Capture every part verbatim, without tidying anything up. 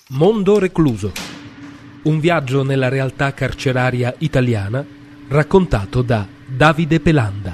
Mondo recluso. Un viaggio nella realtà carceraria italiana raccontato da Davide Pelanda.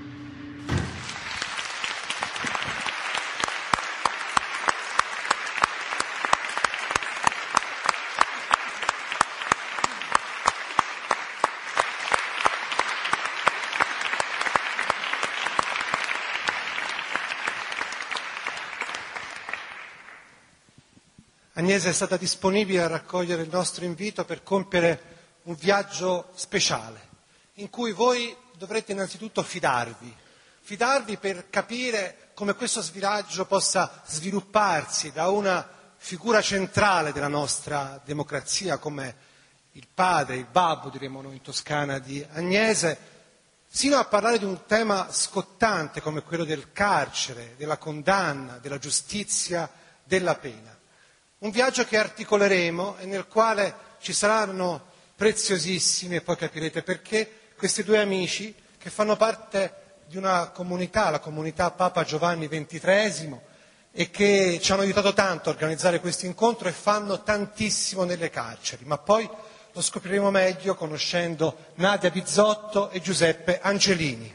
Agnese è stata disponibile a raccogliere il nostro invito per compiere un viaggio speciale, in cui voi dovrete innanzitutto fidarvi, fidarvi per capire come questo viaggio possa svilupparsi da una figura centrale della nostra democrazia, come il padre, il babbo, diremo noi in Toscana, di Agnese, sino a parlare di un tema scottante come quello del carcere, della condanna, della giustizia, della pena. Un viaggio che articoleremo e nel quale ci saranno preziosissimi, e poi capirete perché, questi due amici che fanno parte di una comunità, la comunità Papa Giovanni ventitreesimo, e che ci hanno aiutato tanto a organizzare questo incontro e fanno tantissimo nelle carceri, ma poi lo scopriremo meglio conoscendo Nadia Bizzotto e Giuseppe Angelini.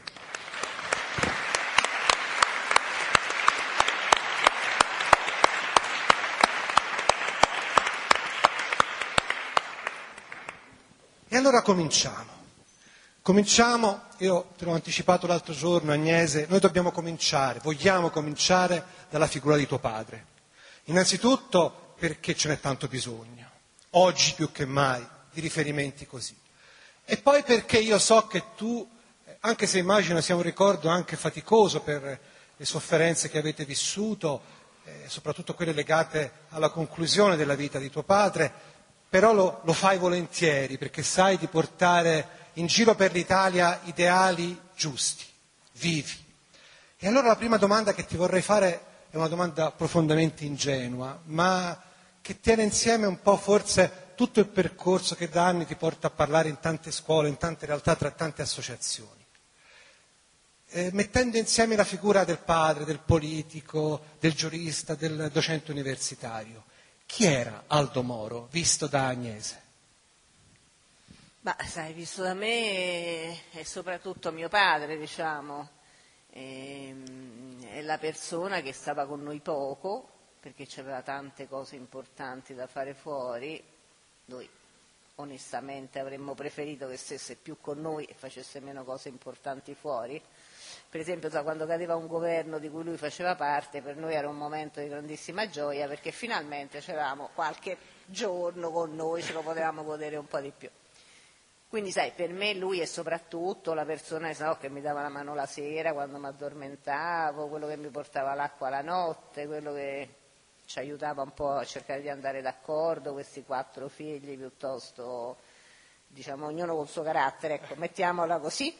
E allora cominciamo. Cominciamo, io te l'ho anticipato l'altro giorno, Agnese, noi dobbiamo cominciare, vogliamo cominciare dalla figura di tuo padre. Innanzitutto perché ce n'è tanto bisogno, oggi più che mai, di riferimenti così. E poi perché io so che tu, anche se immagino sia un ricordo anche faticoso per le sofferenze che avete vissuto, eh, soprattutto quelle legate alla conclusione della vita di tuo padre, però lo, lo fai volentieri perché sai di portare in giro per l'Italia ideali giusti, vivi. E allora la prima domanda che ti vorrei fare è una domanda profondamente ingenua, ma che tiene insieme un po' forse tutto il percorso che da anni ti porta a parlare in tante scuole, in tante realtà, tra tante associazioni. Eh, mettendo insieme la figura del padre, del politico, del giurista, del docente universitario. Chi era Aldo Moro, visto da Agnese? Ma sai, visto da me è soprattutto mio padre, diciamo, è la persona che stava con noi poco, perché c'aveva tante cose importanti da fare fuori. Noi onestamente avremmo preferito che stesse più con noi e facesse meno cose importanti fuori. Per esempio, quando cadeva un governo di cui lui faceva parte, per noi era un momento di grandissima gioia perché finalmente c'eravamo qualche giorno con noi, ce lo potevamo godere un po' di più. Quindi sai, per me lui è soprattutto la persona so, che mi dava la mano la sera quando mi addormentavo, quello che mi portava l'acqua la notte, quello che ci aiutava un po' a cercare di andare d'accordo, questi quattro figli piuttosto, diciamo, ognuno col suo carattere, ecco, mettiamola così.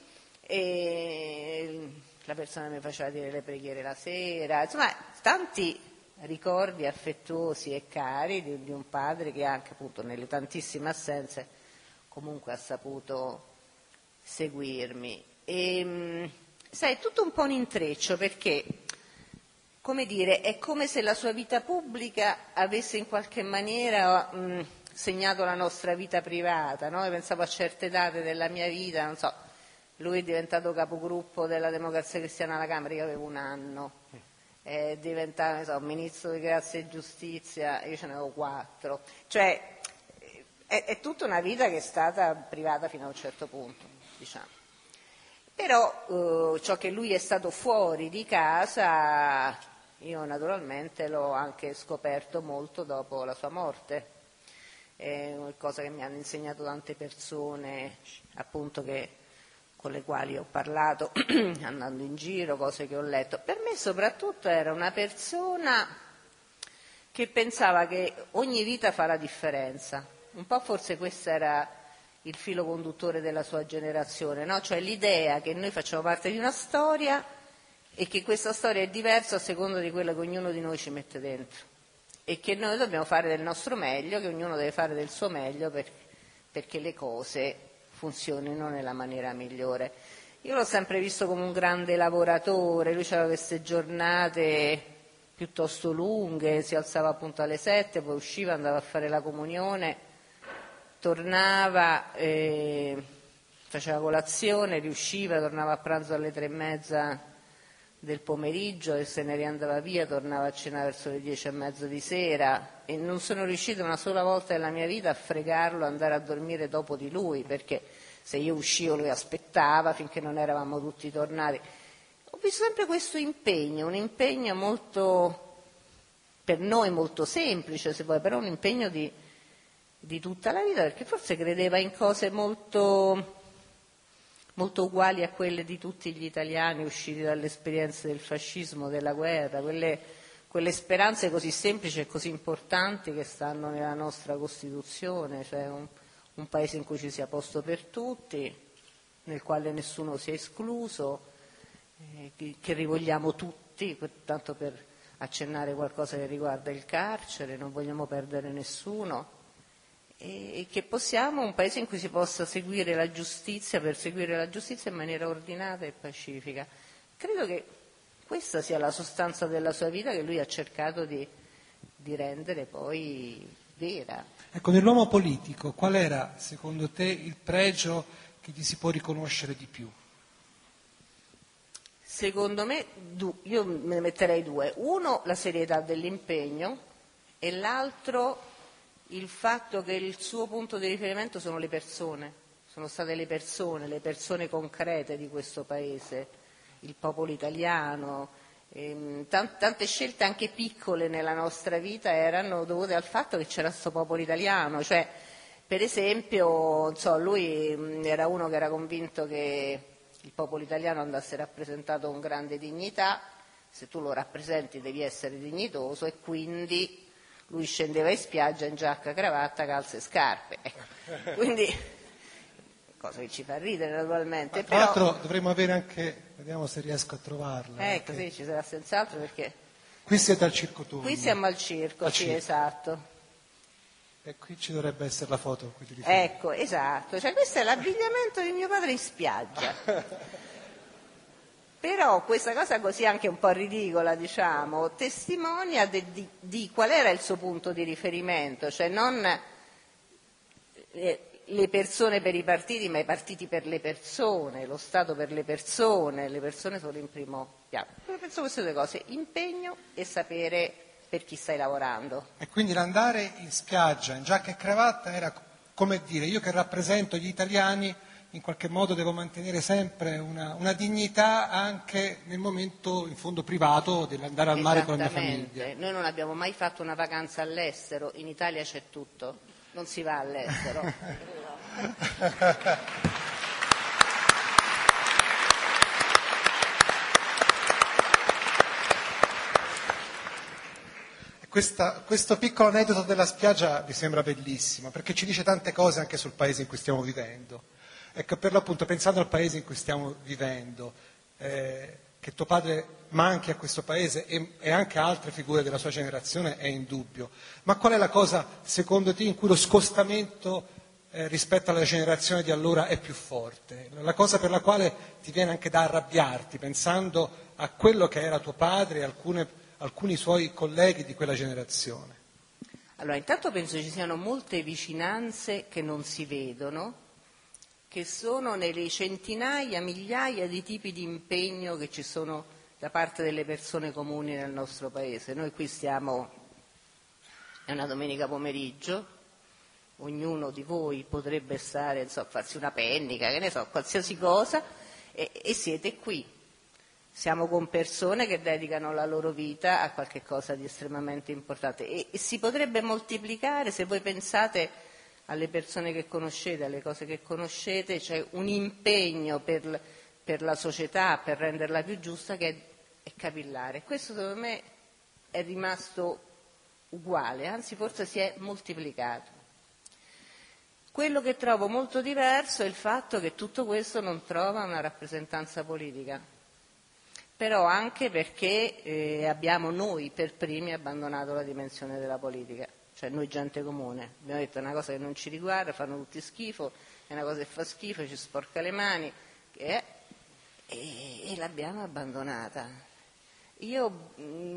E la persona mi faceva dire le preghiere la sera, insomma tanti ricordi affettuosi e cari di, di un padre che anche appunto nelle tantissime assenze comunque ha saputo seguirmi. E sai, è tutto un po' un intreccio perché, come dire, è come se la sua vita pubblica avesse in qualche maniera mh, segnato la nostra vita privata, no? Io pensavo a certe date della mia vita, non so, lui è diventato capogruppo della Democrazia Cristiana alla Camera, io avevo un anno, è diventato, non so, ministro di Grazia e Giustizia, io ce ne avevo quattro, cioè è, è tutta una vita che è stata privata fino a un certo punto, diciamo. Però eh, ciò che lui è stato fuori di casa, io naturalmente l'ho anche scoperto molto dopo la sua morte, è una cosa che mi hanno insegnato tante persone, appunto che con le quali ho parlato andando in giro, cose che ho letto. Per me soprattutto era una persona che pensava che ogni vita fa la differenza. Un po' forse questo era il filo conduttore della sua generazione, no? Cioè l'idea che noi facciamo parte di una storia e che questa storia è diversa a seconda di quello che ognuno di noi ci mette dentro e che noi dobbiamo fare del nostro meglio, che ognuno deve fare del suo meglio per, perché le cose funzionino nella maniera migliore. Io l'ho sempre visto come un grande lavoratore, lui aveva queste giornate piuttosto lunghe, si alzava appunto alle sette, poi usciva, andava a fare la comunione, tornava, eh, faceva colazione, riusciva, tornava a pranzo alle tre e mezza del pomeriggio e se ne riandava via, tornava a cenare verso le dieci e mezzo di sera, e non sono riuscita una sola volta nella mia vita a fregarlo, andare a dormire dopo di lui, perché se io uscivo lui aspettava finché non eravamo tutti tornati. Ho visto sempre questo impegno, un impegno molto, per noi molto semplice se vuoi, però un impegno di, di tutta la vita, perché forse credeva in cose molto, molto uguali a quelle di tutti gli italiani usciti dalle esperienze del fascismo, della guerra, quelle, quelle speranze così semplici e così importanti che stanno nella nostra Costituzione, cioè un, un paese in cui ci sia posto per tutti, nel quale nessuno sia escluso, eh, che, che rivogliamo tutti, per, tanto per accennare qualcosa che riguarda il carcere, non vogliamo perdere nessuno, e, e che possiamo, un paese in cui si possa seguire la giustizia, perseguire la giustizia in maniera ordinata e pacifica. Credo che questa sia la sostanza della sua vita, che lui ha cercato di, di rendere poi vera. Ecco, nell'uomo politico, qual era, secondo te, il pregio che gli si può riconoscere di più? Secondo me, io me ne metterei due. Uno, la serietà dell'impegno, e l'altro, il fatto che il suo punto di riferimento sono le persone, sono state le persone, le persone concrete di questo Paese, il popolo italiano. Ehm, tante scelte anche piccole nella nostra vita erano dovute al fatto che c'era questo popolo italiano, cioè per esempio non so, lui era uno che era convinto che il popolo italiano andasse rappresentato con grande dignità, se tu lo rappresenti devi essere dignitoso, e quindi lui scendeva in spiaggia in giacca, cravatta, calze e scarpe, ecco. Quindi cosa che ci fa ridere naturalmente. Ma tra però, l'altro dovremmo avere anche, vediamo se riesco a trovarla. Ecco, anche. sì, ci sarà senz'altro, perché Qui siete al Circo Tondo. qui siamo al circo, Al sì, circo. esatto. E qui ci dovrebbe essere la foto a cui ti riferi. Ecco, esatto, cioè questo è l'abbigliamento di mio padre in spiaggia. Però questa cosa così anche un po' ridicola, diciamo, testimonia de, di, di qual era il suo punto di riferimento, cioè non le, le persone per i partiti, ma i partiti per le persone, lo Stato per le persone, le persone sono in primo piano. Io penso queste due cose, impegno e sapere per chi stai lavorando. E quindi l'andare in spiaggia in giacca e cravatta era come dire, io che rappresento gli italiani in qualche modo devo mantenere sempre una, una dignità anche nel momento in fondo privato dell'andare al mare con la mia famiglia. Noi non abbiamo mai fatto una vacanza all'estero, in Italia c'è tutto, non si va all'estero. Questa, questo piccolo aneddoto della spiaggia mi sembra bellissimo, perché ci dice tante cose anche sul paese in cui stiamo vivendo. Ecco, per l'appunto, pensando al paese in cui stiamo vivendo, eh, che tuo padre manchi a questo paese e, e anche a altre figure della sua generazione è indubbio. Ma qual è la cosa, secondo te, in cui lo scostamento eh, rispetto alla generazione di allora è più forte? La cosa per la quale ti viene anche da arrabbiarti, pensando a quello che era tuo padre e alcune, alcuni suoi colleghi di quella generazione? Allora, intanto penso ci siano molte vicinanze che non si vedono, che sono nelle centinaia, migliaia di tipi di impegno che ci sono da parte delle persone comuni nel nostro paese. Noi qui stiamo, è una domenica pomeriggio, ognuno di voi potrebbe stare, non so, farsi una pennica, che ne so, qualsiasi cosa, e, e siete qui. Siamo con persone che dedicano la loro vita a qualche cosa di estremamente importante e, e si potrebbe moltiplicare, se voi pensate alle persone che conoscete, alle cose che conoscete, c'è un impegno per, per la società, per renderla più giusta, che è, è capillare. Questo secondo me è rimasto uguale, anzi forse si è moltiplicato. Quello che trovo molto diverso è il fatto che tutto questo non trova una rappresentanza politica, però anche perché eh, abbiamo noi per primi abbandonato la dimensione della politica. Cioè noi gente comune, abbiamo detto è una cosa che non ci riguarda, fanno tutti schifo, è una cosa che fa schifo, ci sporca le mani, e, e, e l'abbiamo abbandonata. Io mh,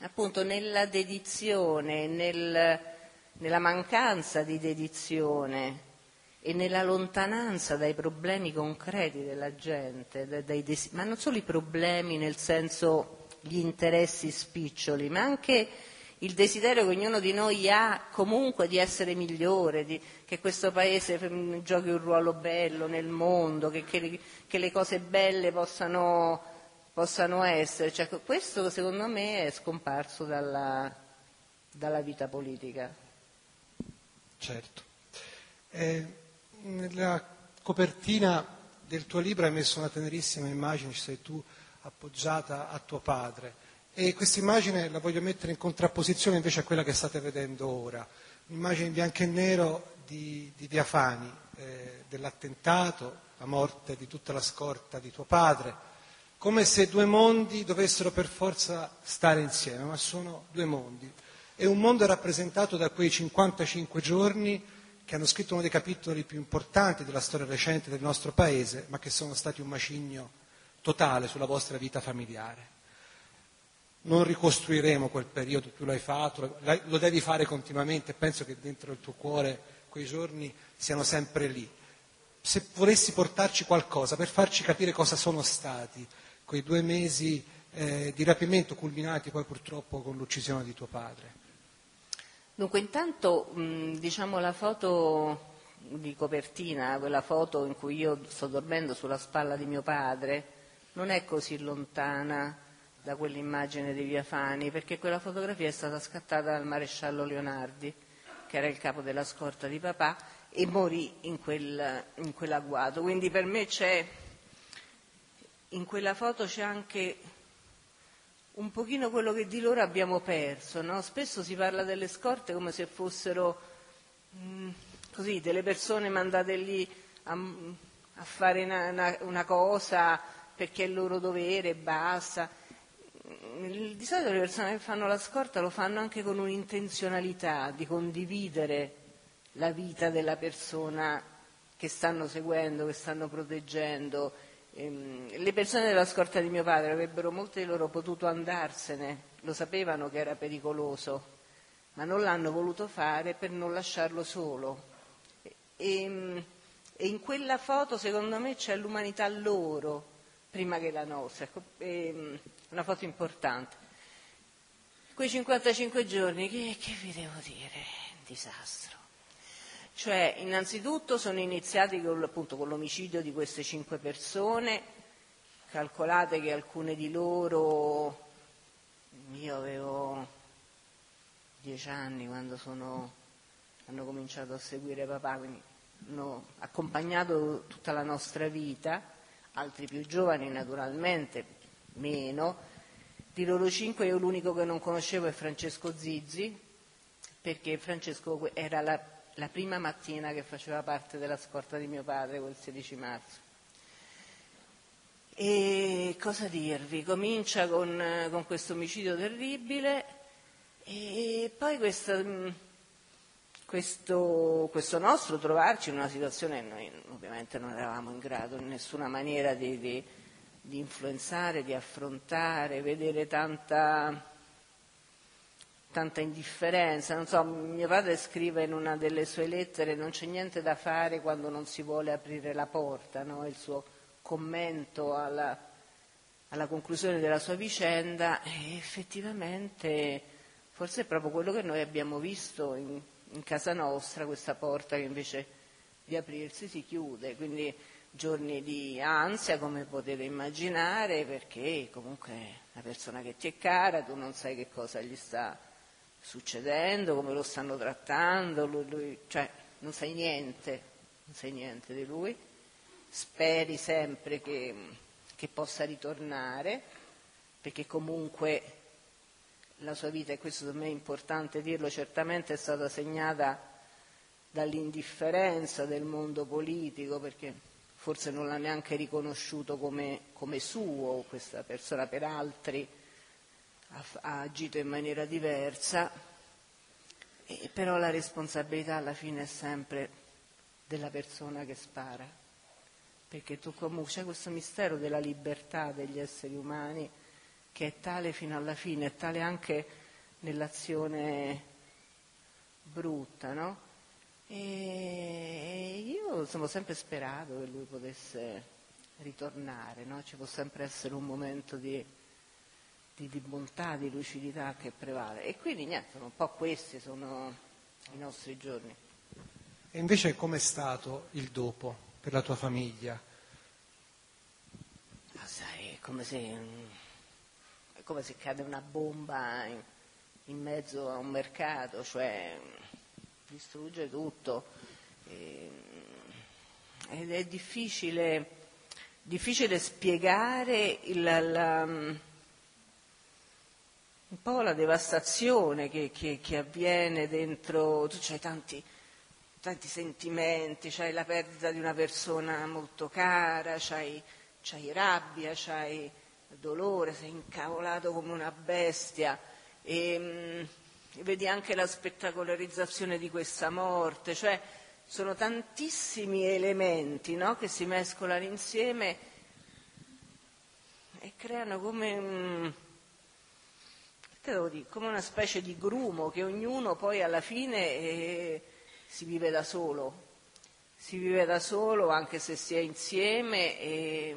appunto nella dedizione, nel, nella mancanza di dedizione e nella lontananza dai problemi concreti della gente, dai, dai des- ma non solo i problemi nel senso gli interessi spiccioli, ma anche il desiderio che ognuno di noi ha comunque di essere migliore, di, che questo paese giochi un ruolo bello nel mondo, che, che, che le cose belle possano, possano essere. Cioè, questo secondo me è scomparso dalla, dalla vita politica. Certo. Eh, nella copertina del tuo libro hai messo una tenerissima immagine, ci sei tu appoggiata a tuo padre. E questa immagine la voglio mettere in contrapposizione invece a quella che state vedendo ora, un'immagine in bianco e nero di, di Via Fani, eh, dell'attentato, la morte di tutta la scorta di tuo padre, come se due mondi dovessero per forza stare insieme, ma sono due mondi. E un mondo è rappresentato da quei cinquantacinque giorni che hanno scritto uno dei capitoli più importanti della storia recente del nostro paese, ma che sono stati un macigno totale sulla vostra vita familiare. Non ricostruiremo quel periodo, tu l'hai fatto, lo devi fare continuamente, penso che dentro il tuo cuore quei giorni siano sempre lì. Se volessi portarci qualcosa per farci capire cosa sono stati quei due mesi eh, di rapimento culminati poi purtroppo con l'uccisione di tuo padre. Dunque intanto mh, diciamo la foto di copertina, quella foto in cui io sto dormendo sulla spalla di mio padre, non è così lontana da quell'immagine di Via Fani, perché quella fotografia è stata scattata dal maresciallo Leonardi, che era il capo della scorta di papà, e morì in, quel, in quell'agguato. Quindi per me c'è, in quella foto c'è anche un pochino quello che di loro abbiamo perso, no? Spesso si parla delle scorte come se fossero mh, così, delle persone mandate lì a, a fare una, una, una cosa perché è il loro dovere e basta. Di solito le persone che fanno la scorta lo fanno anche con un'intenzionalità di condividere la vita della persona che stanno seguendo, che stanno proteggendo. Le persone della scorta di mio padre avrebbero molte di loro potuto andarsene, lo sapevano che era pericoloso, ma non l'hanno voluto fare per non lasciarlo solo. E, e in quella foto secondo me c'è l'umanità loro prima che la nostra, è una foto importante. Quei cinquantacinque giorni, che, che vi devo dire? Un disastro. Cioè, innanzitutto sono iniziati con, appunto, con l'omicidio di queste cinque persone. Calcolate che alcune di loro, io avevo dieci anni quando sono, hanno cominciato a seguire papà, quindi hanno accompagnato tutta la nostra vita, altri più giovani naturalmente, meno. Di loro cinque io l'unico che non conoscevo è Francesco Zizzi, perché Francesco era la, la prima mattina che faceva parte della scorta di mio padre, quel sedici marzo. E cosa dirvi? Comincia con, con questo omicidio terribile e poi questa, questo, questo nostro trovarci in una situazione che noi ovviamente non eravamo in grado in nessuna maniera di, di, di influenzare, di affrontare, vedere tanta, tanta indifferenza. Non so, mio padre scrive in una delle sue lettere: non c'è niente da fare quando non si vuole aprire la porta, no? Il suo commento alla, alla conclusione della sua vicenda, e effettivamente forse è proprio quello che noi abbiamo visto in, in casa nostra, questa porta che invece di aprirsi si chiude, quindi giorni di ansia, come potete immaginare, perché comunque la persona che ti è cara, tu non sai che cosa gli sta succedendo, come lo stanno trattando, lui, lui, cioè non sai niente, non sai niente di lui. Speri sempre che, che possa ritornare, perché comunque la sua vita, e questo per me è importante dirlo, certamente è stata segnata dall'indifferenza del mondo politico, perché forse non l'ha neanche riconosciuto come, come suo, questa persona per altri ha, ha agito in maniera diversa, e però la responsabilità alla fine è sempre della persona che spara. Perché tu comunque c'è questo mistero della libertà degli esseri umani che è tale fino alla fine, è tale anche nell'azione brutta, no? E io insomma, ho sempre sperato che lui potesse ritornare, no? Ci può sempre essere un momento di, di, di bontà, di lucidità che prevale. E quindi niente, un po' questi sono i nostri giorni. E invece com'è stato il dopo per la tua famiglia? Ah, sai, è come se, è come se cade una bomba in, in mezzo a un mercato, cioè distrugge tutto. E, ed è difficile, difficile spiegare il, la, un po' la devastazione che, che, che avviene dentro. Tu c'hai tanti, tanti sentimenti, c'hai la perdita di una persona molto cara, c'hai, c'hai rabbia, c'hai dolore, sei incavolato come una bestia e mh, vedi anche la spettacolarizzazione di questa morte, cioè sono tantissimi elementi, no, che si mescolano insieme e creano come un, che devo dire, come una specie di grumo che ognuno poi alla fine eh, si vive da solo, si vive da solo anche se si è insieme e,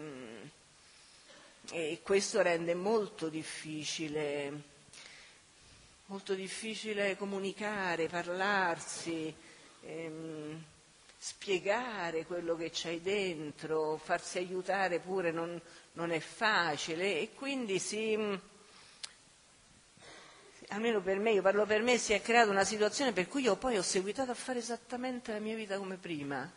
e questo rende molto difficile, molto difficile comunicare, parlarsi, ehm, spiegare quello che c'hai dentro, farsi aiutare pure non, non è facile e quindi si, almeno per me, io parlo per me, si è creata una situazione per cui io poi ho seguitato a fare esattamente la mia vita come prima.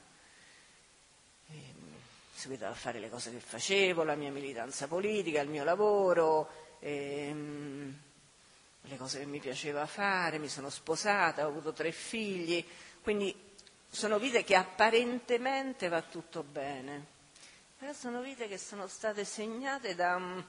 Ho seguitato a fare le cose che facevo, la mia militanza politica, il mio lavoro, ehm, le cose che mi piaceva fare, mi sono sposata, ho avuto tre figli, quindi sono vite che apparentemente va tutto bene, però sono vite che sono state segnate da un,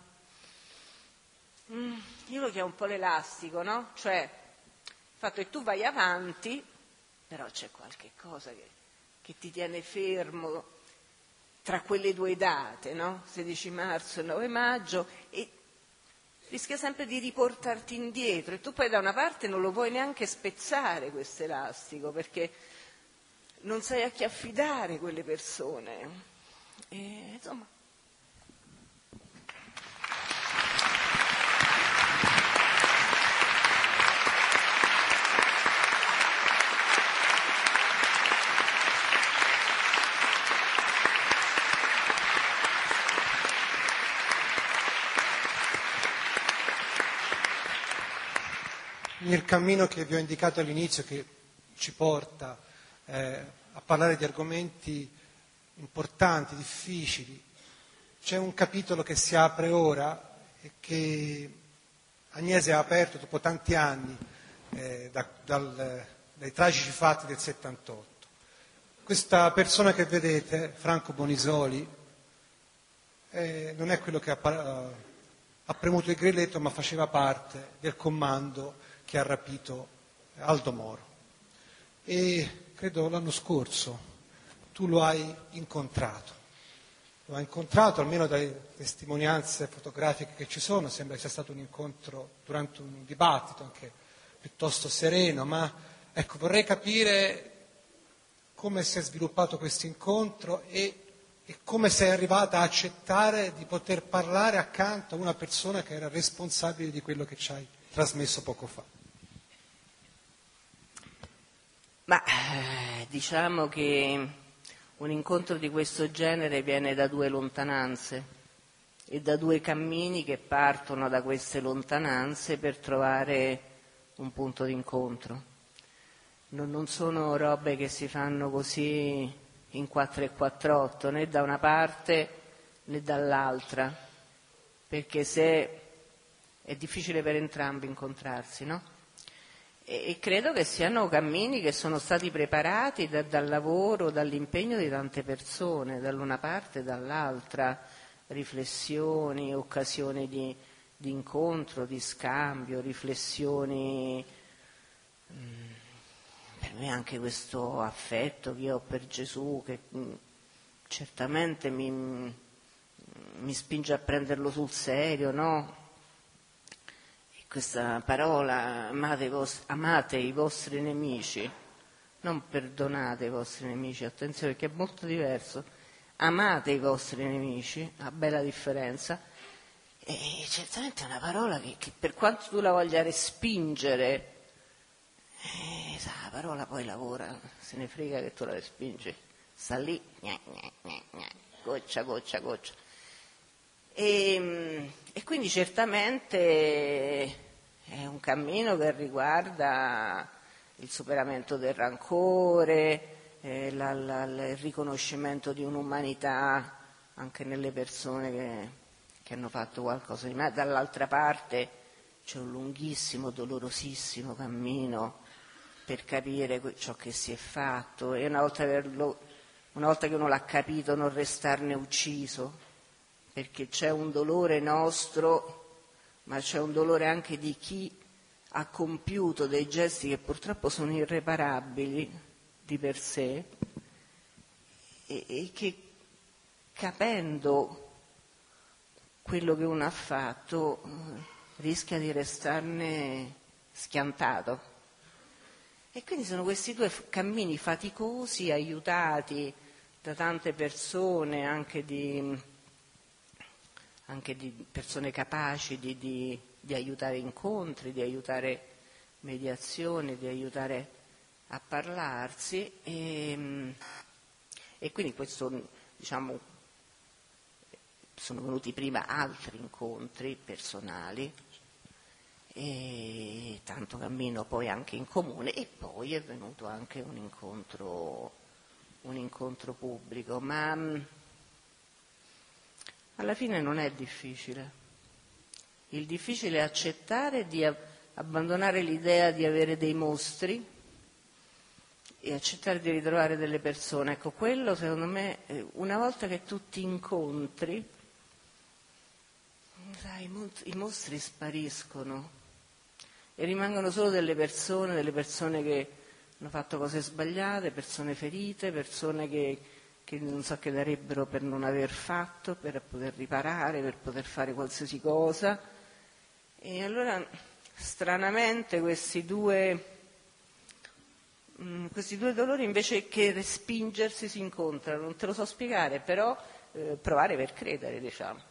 io lo chiamo un po' l'elastico, no? Cioè il fatto che tu vai avanti, però c'è qualche cosa che, che ti tiene fermo tra quelle due date, no? sedici marzo e nove maggio, e rischia sempre di riportarti indietro e tu poi da una parte non lo puoi neanche spezzare questo elastico perché non sai a chi affidare quelle persone. E, insomma. Nel cammino che vi ho indicato all'inizio, che ci porta eh, a parlare di argomenti importanti, difficili, c'è un capitolo che si apre ora e che Agnese ha aperto dopo tanti anni eh, da, dal, dai tragici fatti del settantotto. Questa persona che vedete, Franco Bonisoli, eh, non è quello che ha, ha premuto il grilletto, ma faceva parte del comando che ha rapito Aldo Moro. E credo l'anno scorso tu lo hai incontrato. Lo hai incontrato, almeno dalle testimonianze fotografiche che ci sono, sembra che sia stato un incontro durante un dibattito anche piuttosto sereno, ma ecco, vorrei capire come si è sviluppato questo incontro e, e come sei arrivata a accettare di poter parlare accanto a una persona che era responsabile di quello che ci hai trasmesso poco fa. Ma eh, diciamo che un incontro di questo genere viene da due lontananze e da due cammini che partono da queste lontananze per trovare un punto d'incontro. Non, non sono robe che si fanno così in quattro e quattr'otto, né da una parte né dall'altra, perché se è difficile per entrambi incontrarsi, no? E credo che siano cammini che sono stati preparati da, dal lavoro, dall'impegno di tante persone, dall'una parte e dall'altra, riflessioni, occasioni di, di incontro, di scambio, riflessioni, per me anche questo affetto che io ho per Gesù, che mh, certamente mi, mi spinge a prenderlo sul serio, no? questa parola, amate i, vostri, amate i vostri nemici, non perdonate i vostri nemici, attenzione perché è molto diverso, amate i vostri nemici, una bella differenza, e certamente è una parola che, che per quanto tu la voglia respingere, eh, la parola poi lavora, se ne frega che tu la respingi, sta lì, gna, gna, gna, gna, goccia, goccia, goccia. E, e quindi certamente è un cammino che riguarda il superamento del rancore, eh, la, la, il riconoscimento di un'umanità anche nelle persone che, che hanno fatto qualcosa di male. Dall'altra parte c'è un lunghissimo, dolorosissimo cammino per capire ciò che si è fatto e una volta, averlo, una volta che uno l'ha capito non restarne ucciso, perché c'è un dolore nostro, ma c'è un dolore anche di chi ha compiuto dei gesti che purtroppo sono irreparabili di per sé e, e che capendo quello che uno ha fatto rischia di restarne schiantato. E quindi sono questi due cammini faticosi, aiutati da tante persone, anche di, anche di persone capaci di, di, di aiutare incontri, di aiutare mediazioni, di aiutare a parlarsi. E, e quindi questo, diciamo, sono venuti prima altri incontri personali, e tanto cammino poi anche in comune e poi è venuto anche un incontro, un incontro pubblico, ma mh, alla fine non è difficile. Il difficile è accettare di a- abbandonare l'idea di avere dei mostri e accettare di ritrovare delle persone. Ecco, quello secondo me, una volta che tu ti incontri, sai, i mostri spariscono e rimangono solo delle persone, delle persone che hanno fatto cose sbagliate, persone ferite, persone che, che non so che darebbero per non aver fatto, per poter riparare, per poter fare qualsiasi cosa. E allora, stranamente, questi due, mh, questi due dolori invece che respingersi si incontrano. Non te lo so spiegare, però eh, provare per credere, diciamo.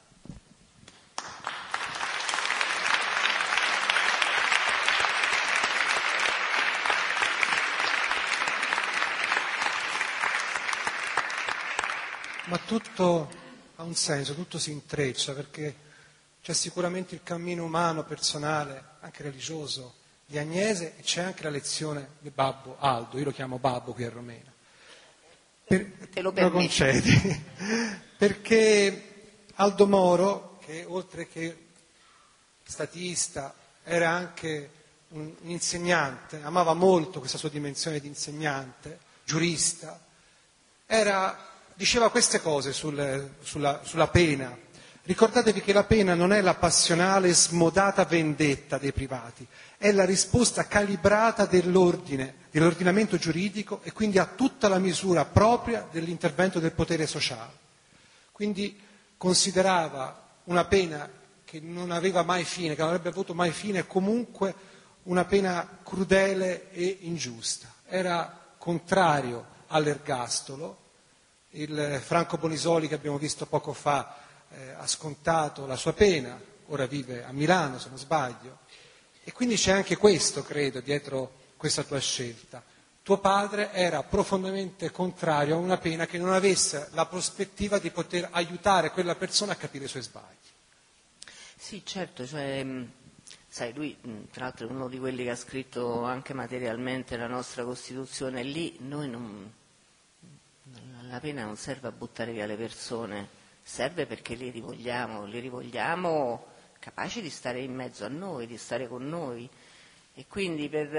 Ma tutto ha un senso, tutto si intreccia, perché c'è sicuramente il cammino umano, personale, anche religioso di Agnese e c'è anche la lezione del babbo Aldo, io lo chiamo babbo qui a Romena. Per, Te lo, lo concedi? Perché Aldo Moro, che oltre che statista era anche un, un insegnante, amava molto questa sua dimensione di insegnante, giurista, era... diceva queste cose sul, sulla, sulla pena. Ricordatevi che la pena non è la passionale smodata vendetta dei privati, è la risposta calibrata dell'ordine, dell'ordinamento giuridico e quindi ha tutta la misura propria dell'intervento del potere sociale. Quindi considerava una pena che non aveva mai fine, che non avrebbe avuto mai fine, comunque una pena crudele e ingiusta. Era contrario all'ergastolo. Il Franco Bonisoli che abbiamo visto poco fa eh, ha scontato la sua pena, ora vive a Milano se non sbaglio, e quindi c'è anche questo, credo, dietro questa tua scelta. Tuo padre era profondamente contrario a una pena che non avesse la prospettiva di poter aiutare quella persona a capire i suoi sbagli. Sì, certo, cioè, sai, lui tra l'altro è uno di quelli che ha scritto anche materialmente la nostra Costituzione, lì noi non... La pena non serve a buttare via le persone, serve perché li rivogliamo, li rivogliamo capaci di stare in mezzo a noi, di stare con noi. E quindi per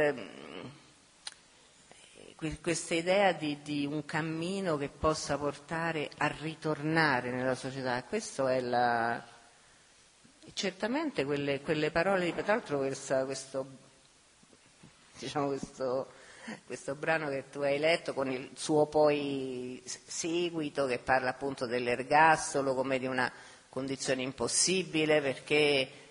eh, questa idea di, di un cammino che possa portare a ritornare nella società, questo è la... Certamente quelle, quelle parole, tra l'altro questa, questo, diciamo questo... questo brano che tu hai letto con il suo poi seguito che parla appunto dell'ergastolo come di una condizione impossibile perché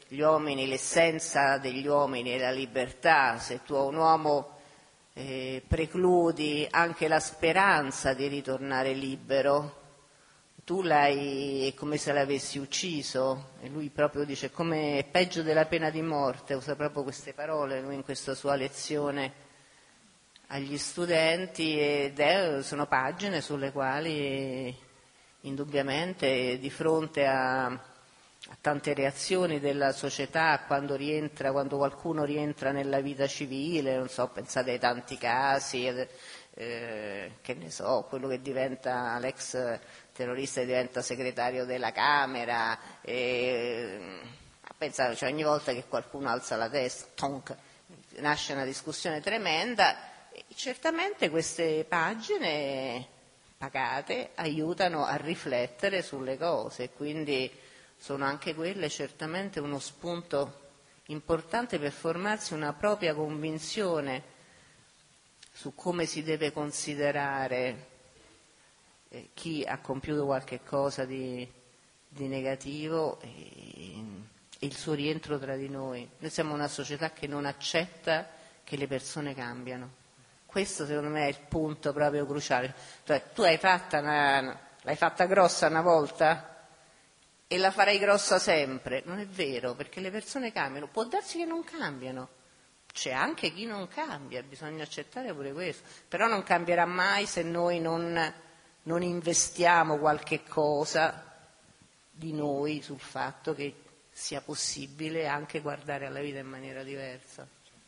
gli uomini, l'essenza degli uomini è la libertà. Se tu a un uomo eh, precludi anche la speranza di ritornare libero, tu l'hai, è come se l'avessi ucciso. E lui proprio dice come è peggio della pena di morte, usa proprio queste parole lui in questa sua lezione agli studenti, ed è, sono pagine sulle quali indubbiamente di fronte a, a tante reazioni della società quando rientra, quando qualcuno rientra nella vita civile, non so, pensate ai tanti casi, eh, che ne so, quello che diventa l'ex terrorista e diventa segretario della Camera, e, pensate, cioè ogni volta che qualcuno alza la testa, tonk, nasce una discussione tremenda. Certamente queste pagine pagate aiutano a riflettere sulle cose, quindi sono anche quelle certamente uno spunto importante per formarsi una propria convinzione su come si deve considerare eh, chi ha compiuto qualche cosa di, di negativo e, e il suo rientro tra di noi. Noi siamo una società che non accetta che le persone cambiano. Questo secondo me è il punto proprio cruciale. Cioè, tu hai fatta una, l'hai fatta grossa una volta e la farai grossa sempre. Non è vero, perché le persone cambiano. Può darsi che non cambiano. C'è anche chi non cambia, bisogna accettare pure questo. Però non cambierà mai se noi non, non investiamo qualche cosa di noi sul fatto che sia possibile anche guardare alla vita in maniera diversa.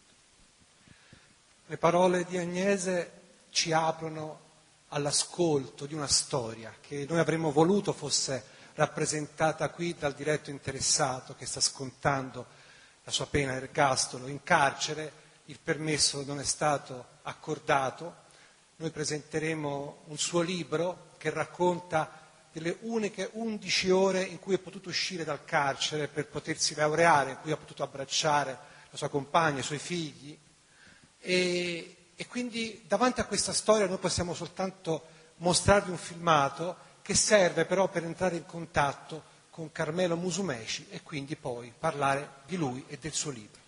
Le parole di Agnese ci aprono all'ascolto di una storia che noi avremmo voluto fosse rappresentata qui dal diretto interessato che sta scontando la sua pena ergastolo in carcere. Il permesso non è stato accordato. Noi presenteremo un suo libro che racconta delle uniche undici ore in cui è potuto uscire dal carcere per potersi laureare, in cui ha potuto abbracciare la sua compagna, i suoi figli. E, e quindi davanti a questa storia noi possiamo soltanto mostrarvi un filmato che serve però per entrare in contatto con Carmelo Musumeci e quindi poi parlare di lui e del suo libro.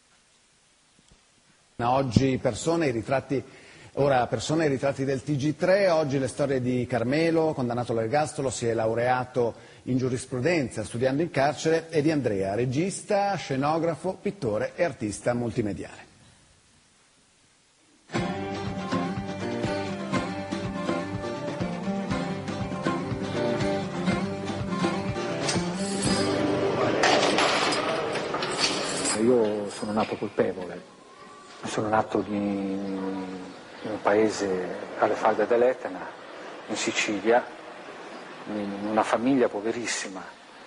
Oggi persone, i ritratti, ora persone, i ritratti del T G tre, oggi le storie di Carmelo, condannato all'ergastolo, si è laureato in giurisprudenza studiando in carcere, e di Andrea, regista, scenografo, pittore e artista multimediale. Io sono nato colpevole, sono nato di, in un paese alle falde dell'Etna, in Sicilia, in una famiglia poverissima,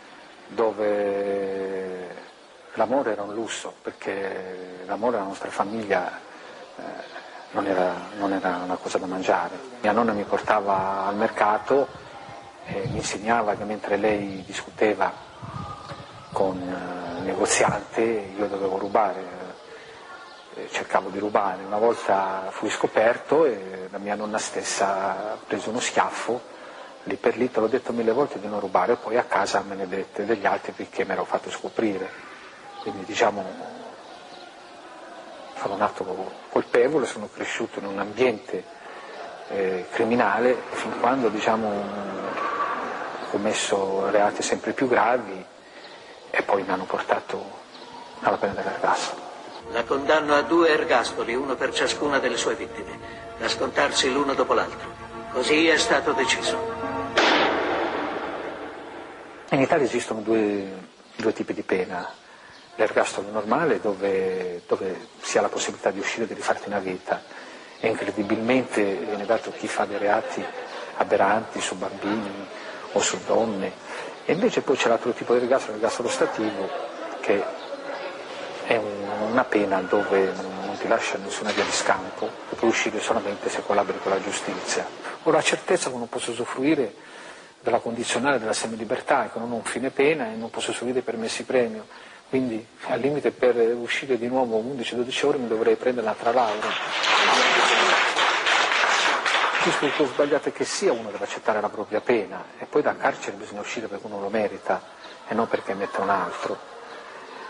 dove l'amore era un lusso, perché l'amore della nostra famiglia eh, non, era, non era una cosa da mangiare. Mia nonna mi portava al mercato e mi insegnava che mentre lei discuteva con il negoziante io dovevo rubare, cercavo di rubare. Una volta fui scoperto e la mia nonna stessa ha preso uno schiaffo, lì per lì te l'ho detto mille volte di non rubare, e poi a casa me ne dette degli altri perché mi ero fatto scoprire. Quindi diciamo sono nato colpevole, sono cresciuto in un ambiente eh, criminale fin quando diciamo ho commesso reati sempre più gravi e poi mi hanno portato alla pena dell'ergastolo. La condanno a due ergastoli, uno per ciascuna delle sue vittime, da scontarsi l'uno dopo l'altro. Così è stato deciso. In Italia esistono due, due tipi di pena. L'ergastolo normale, dove, dove si ha la possibilità di uscire e di rifarti una vita, e incredibilmente viene dato a chi fa dei reati aberranti su bambini o su donne. E invece poi c'è l'altro tipo di ergastolo, l'ergastolo stativo, che è un, una pena dove non ti lascia nessuna via di scampo, e puoi uscire solamente se collabori con la giustizia. Ho la certezza che non posso usufruire della condizionale della semilibertà, che non ho un fine pena e non posso usufruire dei permessi premio, quindi al limite per uscire di nuovo undici dodici ore mi dovrei prendere un'altra laurea. Il che ho sbagliato è che sia uno deve accettare la propria pena, e poi da carcere bisogna uscire perché uno lo merita e non perché mette un altro.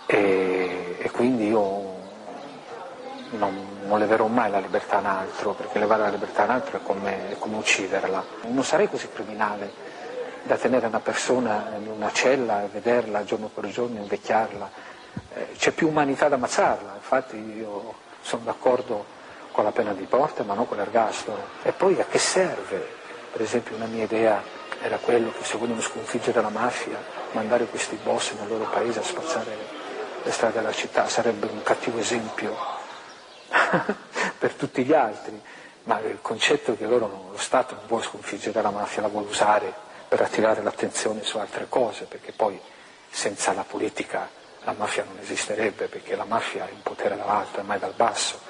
e, e quindi io non, non leverò mai la libertà a un altro, perché levare la libertà a un altro è come, è come ucciderla. Non sarei così criminale da tenere una persona in una cella e vederla giorno per giorno, invecchiarla. Eh, c'è più umanità da ammazzarla, infatti io sono d'accordo con la pena di morte ma non con l'ergastolo. E poi a che serve? Per esempio una mia idea era quello che se vogliono sconfiggere la mafia, mandare questi boss nel loro paese a spazzare le strade della città sarebbe un cattivo esempio per tutti gli altri, ma il concetto è che loro, lo Stato non vuole sconfiggere la mafia, la vuole usare per attirare l'attenzione su altre cose, perché poi senza la politica la mafia non esisterebbe, perché la mafia è in potere dall'alto e mai dal basso.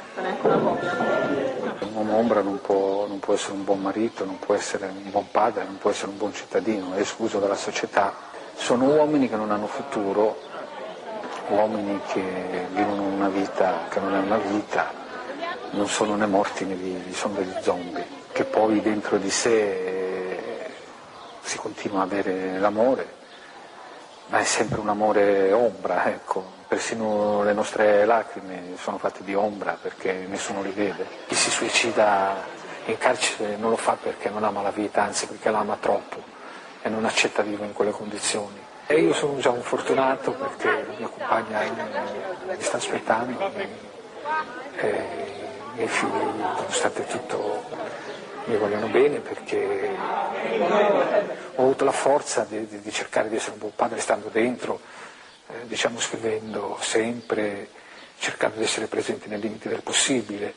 Un uomo ombra non può, non può essere un buon marito, non può essere un buon padre, non può essere un buon cittadino, è escluso dalla società. Sono uomini che non hanno futuro, uomini che vivono una vita che non è una vita, non sono né morti né vivi, sono degli zombie, che poi dentro di sé si continua a avere l'amore, ma è sempre un amore ombra, ecco. Persino le nostre lacrime sono fatte di ombra perché nessuno li vede. Chi si suicida in carcere non lo fa perché non ama la vita, anzi perché la ama troppo e non accetta di vivere in quelle condizioni. E io sono già un fortunato perché la mia compagna mi, mi sta aspettando e i miei figli, nonostante tutto, mi vogliono bene perché ho avuto la forza di, di, di cercare di essere un buon padre stando dentro, eh, diciamo scrivendo sempre, cercando di essere presente nei limiti del possibile.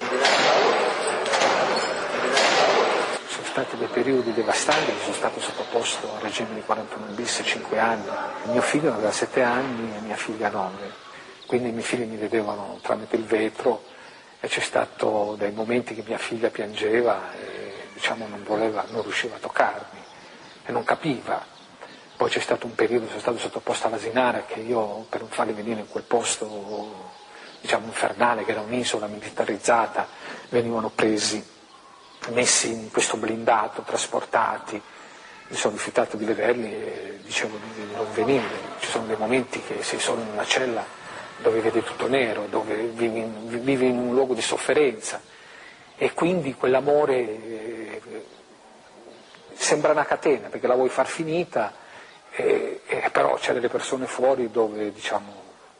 Sono stati dei periodi devastanti, sono stato sottoposto al regime di quarantuno bis cinque anni. Mio figlio aveva sette anni e mia figlia nove, quindi i miei figli mi vedevano tramite il vetro e c'è stato dei momenti che mia figlia piangeva e diciamo non voleva, non riusciva a toccarmi e non capiva. Poi c'è stato un periodo, sono stato sottoposto all'asinara che io per non farli venire in quel posto diciamo infernale che era un'isola militarizzata, venivano presi, messi in questo blindato, trasportati. Mi sono rifiutato di vederli e dicevo di non venire. Ci sono dei momenti che sei solo in una cella dove vedi tutto nero, dove vivi in, vivi in un luogo di sofferenza e quindi quell'amore eh, sembra una catena perché la vuoi far finita, eh, eh, però c'è delle persone fuori dove diciamo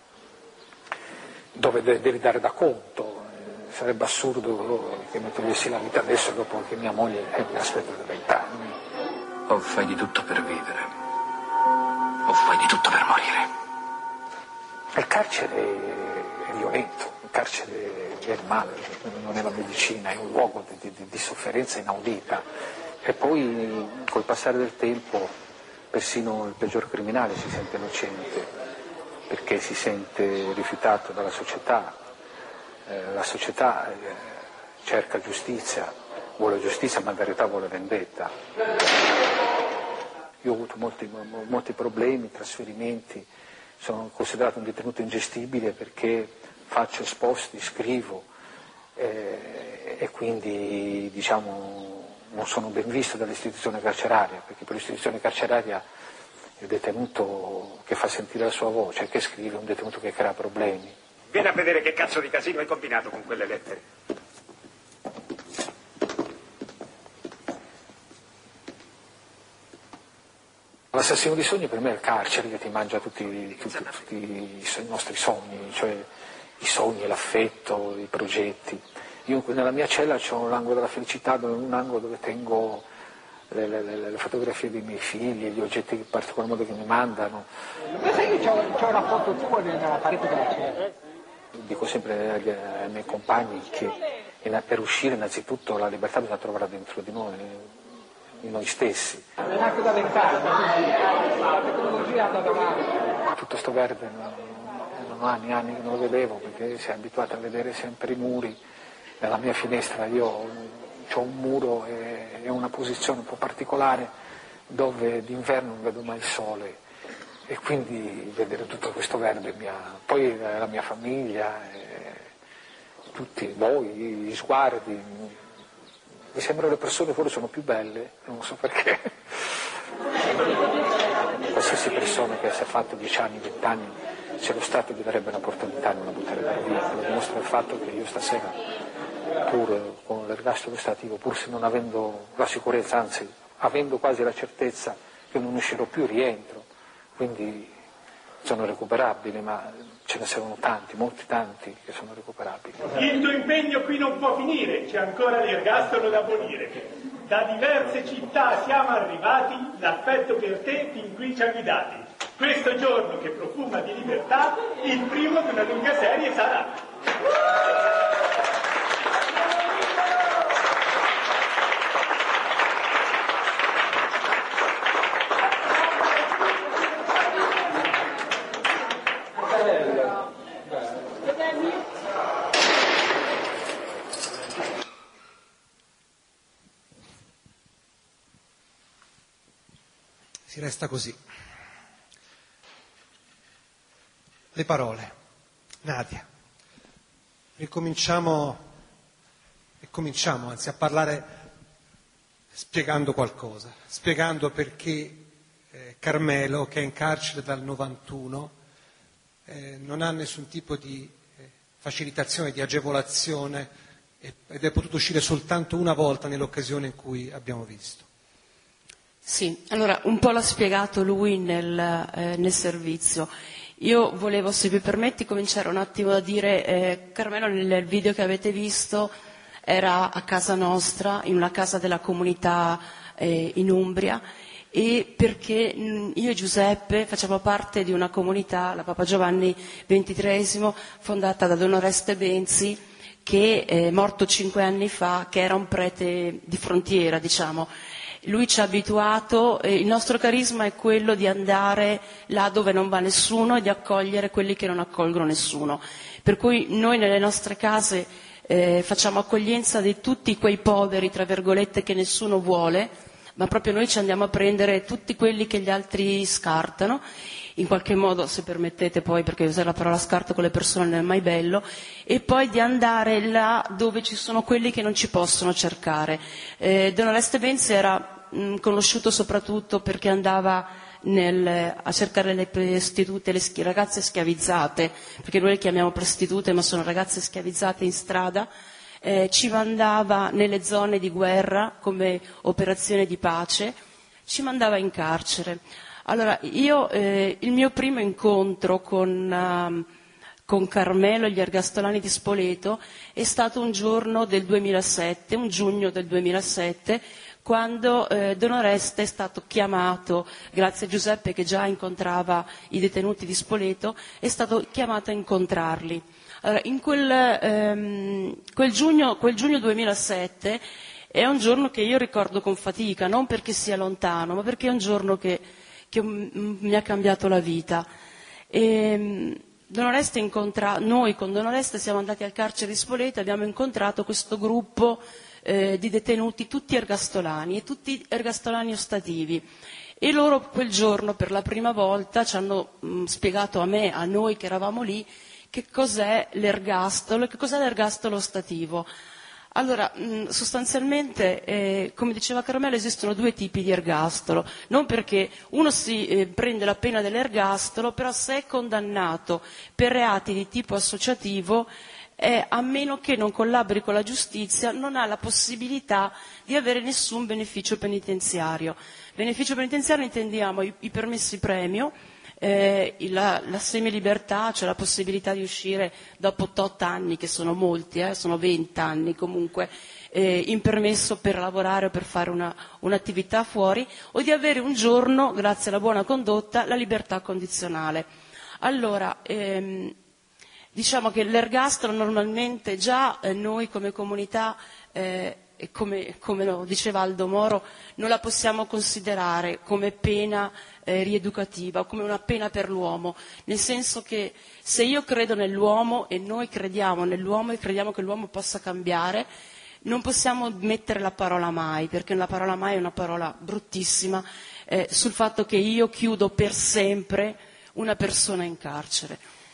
dove de- devi dare da conto. Eh, sarebbe assurdo che mi togliessi la vita adesso dopo che mia moglie eh, mi aspetta da vent'anni. O fai di tutto per vivere o fai di tutto per morire. Il carcere è violento, il carcere è il male, non è la medicina, è un luogo di, di, di sofferenza inaudita. E poi col passare del tempo persino il peggior criminale si sente innocente, perché si sente rifiutato dalla società. Eh, la società eh, cerca giustizia, vuole giustizia ma in verità vuole vendetta. Io ho avuto molti, molti problemi, trasferimenti. Sono considerato un detenuto ingestibile perché faccio esposti, scrivo eh, e quindi diciamo, non sono ben visto dall'istituzione carceraria, perché per l'istituzione carceraria il detenuto che fa sentire la sua voce, che scrive, è un detenuto che crea problemi. Vieni a vedere che cazzo di casino hai combinato con quelle lettere. L'assassino di sogni per me è il carcere che ti mangia tutti, tutti, tutti i nostri sogni, cioè i sogni, l'affetto, i progetti. Io nella mia cella c'ho l'angolo della felicità, dove, un angolo dove tengo le, le, le, le fotografie dei miei figli, gli oggetti in particolar modo che mi mandano. Ma sai che c'ho, c'ho una foto tua nella parete della cella? Dico sempre agli, ai miei compagni che per uscire innanzitutto la libertà bisogna trovarla dentro di noi, in noi stessi. È nato da vent'anni, la tecnologia anda davanti. Tutto sto verde non, non anni e anni che non lo vedevo perché si è abituato a vedere sempre i muri. Nella mia finestra io ho un muro e, e una posizione un po' particolare dove d'inverno non vedo mai il sole e quindi vedere tutto questo verde mi ha... Poi la mia famiglia, e tutti voi, gli sguardi. Mi sembra che le persone fuori sono più belle, non so perché. Qualsiasi persona che si è fatto dieci anni, venti anni, se lo Stato gli darebbe un'opportunità non la butterebbe via. Lo dimostra il fatto che io stasera, pur con l'ergastolo stativo, pur se non avendo la sicurezza, anzi avendo quasi la certezza che non uscirò più, rientro, quindi sono recuperabili, ma ce ne servono tanti, molti tanti che sono recuperabili. Il tuo impegno qui non può finire, c'è ancora l'ergastolo da abolire. Da diverse città siamo arrivati, l'affetto per te fin qui ci ha guidati. Questo giorno che profuma di libertà, il primo di una lunga serie sarà. Si resta così. Le parole. Nadia. Ricominciamo, ricominciamo anzi a parlare spiegando qualcosa, spiegando perché eh, Carmelo, che è in carcere dal novantuno, eh, non ha nessun tipo di eh, facilitazione, di agevolazione eh, ed è potuto uscire soltanto una volta nell'occasione in cui abbiamo visto. Sì, allora un po' l'ha spiegato lui nel, eh, nel servizio. Io volevo, se vi permetti, cominciare un attimo a dire, eh, Carmelo nel video che avete visto era a casa nostra, in una casa della comunità eh, in Umbria, e perché mh, io e Giuseppe facciamo parte di una comunità, la Papa Giovanni ventitreesimo, fondata da Don Oreste Benzi, che è morto cinque anni fa, che era un prete di frontiera, diciamo. Lui ci ha abituato, eh, il nostro carisma è quello di andare là dove non va nessuno e di accogliere quelli che non accolgono nessuno. Per cui noi nelle nostre case eh, facciamo accoglienza di tutti quei poveri, tra virgolette, che nessuno vuole, ma proprio noi ci andiamo a prendere tutti quelli che gli altri scartano, in qualche modo, se permettete poi, perché usare la parola scarto con le persone non è mai bello, e poi di andare là dove ci sono quelli che non ci possono cercare. Eh, Don Oreste Benzi era mh, conosciuto soprattutto perché andava nel, a cercare le prostitute, le schi- ragazze schiavizzate, perché noi le chiamiamo prostitute ma sono ragazze schiavizzate in strada, eh, ci mandava nelle zone di guerra come operazione di pace, ci mandava in carcere. Allora, io, eh, il mio primo incontro con, uh, con Carmelo e gli ergastolani di Spoleto è stato un giorno del duemilasette, un giugno del duemilasette, quando eh, Don Oreste è stato chiamato, grazie a Giuseppe che già incontrava i detenuti di Spoleto, è stato chiamato a incontrarli. Allora, in quel, ehm, quel, giugno, quel giugno duemilasette è un giorno che io ricordo con fatica, non perché sia lontano, ma perché è un giorno che che mi ha cambiato la vita. E Don Oreste incontra... Noi con Don Oreste siamo andati al carcere di Spoleto e abbiamo incontrato questo gruppo eh, di detenuti, tutti ergastolani, e tutti ergastolani ostativi. E loro quel giorno, per la prima volta, ci hanno mh, spiegato a me, a noi che eravamo lì, che cos'è l'ergastolo e che cos'è l'ergastolo ostativo. Allora, sostanzialmente, eh, come diceva Carmelo, esistono due tipi di ergastolo, non perché uno si eh, prende la pena dell'ergastolo, però se è condannato per reati di tipo associativo, eh, a meno che non collabori con la giustizia, non ha la possibilità di avere nessun beneficio penitenziario. Beneficio penitenziario intendiamo i, i permessi premio, Eh, la, la semilibertà, cioè la possibilità di uscire dopo otto anni, che sono molti, eh, sono venti anni comunque, eh, in permesso per lavorare o per fare una, un'attività fuori, o di avere un giorno, grazie alla buona condotta, la libertà condizionale. Allora, ehm, diciamo che l'ergastolo normalmente già eh, noi come comunità eh, e come, come lo diceva Aldo Moro, non la possiamo considerare come pena eh, rieducativa o come una pena per l'uomo, nel senso che se io credo nell'uomo e noi crediamo nell'uomo e crediamo che l'uomo possa cambiare, non possiamo mettere la parola mai, perché la parola mai è una parola bruttissima, eh, sul fatto che io chiudo per sempre una persona in carcere.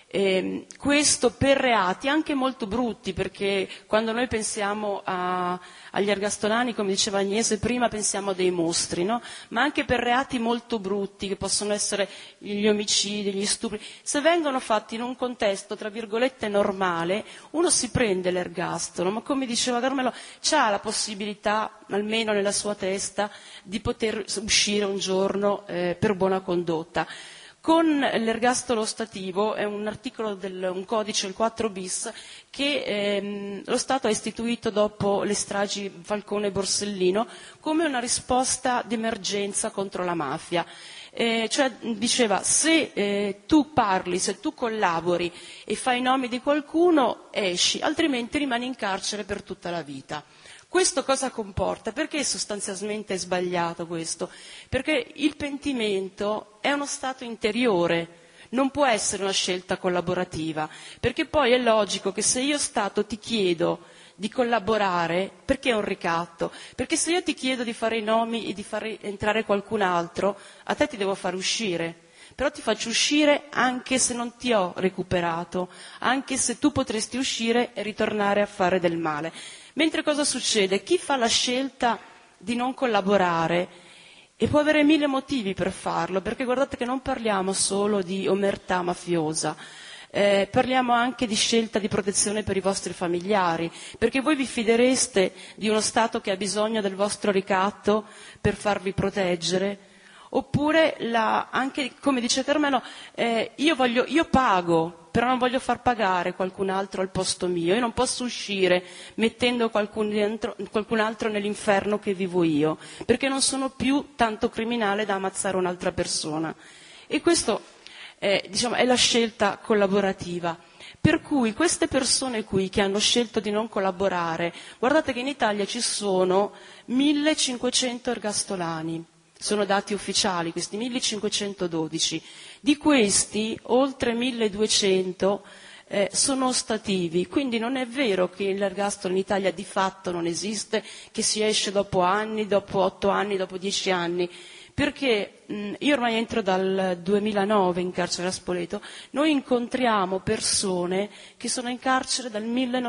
E questo per reati anche molto brutti, perché quando noi pensiamo a, agli ergastolani, come diceva Agnese prima, pensiamo a dei mostri, no? Ma anche per reati molto brutti, che possono essere gli omicidi, gli stupri. Se vengono fatti in un contesto, tra virgolette, normale, uno si prende l'ergastolo, ma come diceva Carmelo, c'ha la possibilità, almeno nella sua testa, di poter uscire un giorno eh, per buona condotta. Con l'ergastolo ostativo è un articolo del un codice, il quattro bis, che ehm, lo Stato ha istituito dopo le stragi Falcone e Borsellino come una risposta d'emergenza contro la mafia. Eh, cioè diceva, se eh, tu parli, se tu collabori e fai i nomi di qualcuno, esci, altrimenti rimani in carcere per tutta la vita. Questo cosa comporta? Perché sostanzialmente è sbagliato questo? Perché il pentimento è uno stato interiore, non può essere una scelta collaborativa, perché poi è logico che se io Stato ti chiedo di collaborare, perché è un ricatto? Perché se io ti chiedo di fare i nomi e di far entrare qualcun altro, a te ti devo far uscire. Però ti faccio uscire anche se non ti ho recuperato, anche se tu potresti uscire e ritornare a fare del male. Mentre cosa succede? Chi fa la scelta di non collaborare e può avere mille motivi per farlo, perché guardate che non parliamo solo di omertà mafiosa, eh, parliamo anche di scelta di protezione per i vostri familiari, perché voi vi fidereste di uno Stato che ha bisogno del vostro ricatto per farvi proteggere? Oppure, la, anche come dice Carmelo, eh, io, voglio, io pago, però non voglio far pagare qualcun altro al posto mio, io non posso uscire mettendo qualcun, dentro, qualcun altro nell'inferno che vivo io, perché non sono più tanto criminale da ammazzare un'altra persona. E questo è, diciamo, è la scelta collaborativa. Per cui queste persone qui che hanno scelto di non collaborare, guardate che in Italia ci sono millecinquecento ergastolani. Sono dati ufficiali, questi millecinquecentododici. Di questi, oltre milleduecento eh, sono ostativi, quindi non è vero che l'ergastolo in Italia di fatto non esiste, che si esce dopo anni, dopo otto anni, dopo dieci anni, perché mh, io ormai entro dal duemilanove in carcere a Spoleto, noi incontriamo persone che sono in carcere dal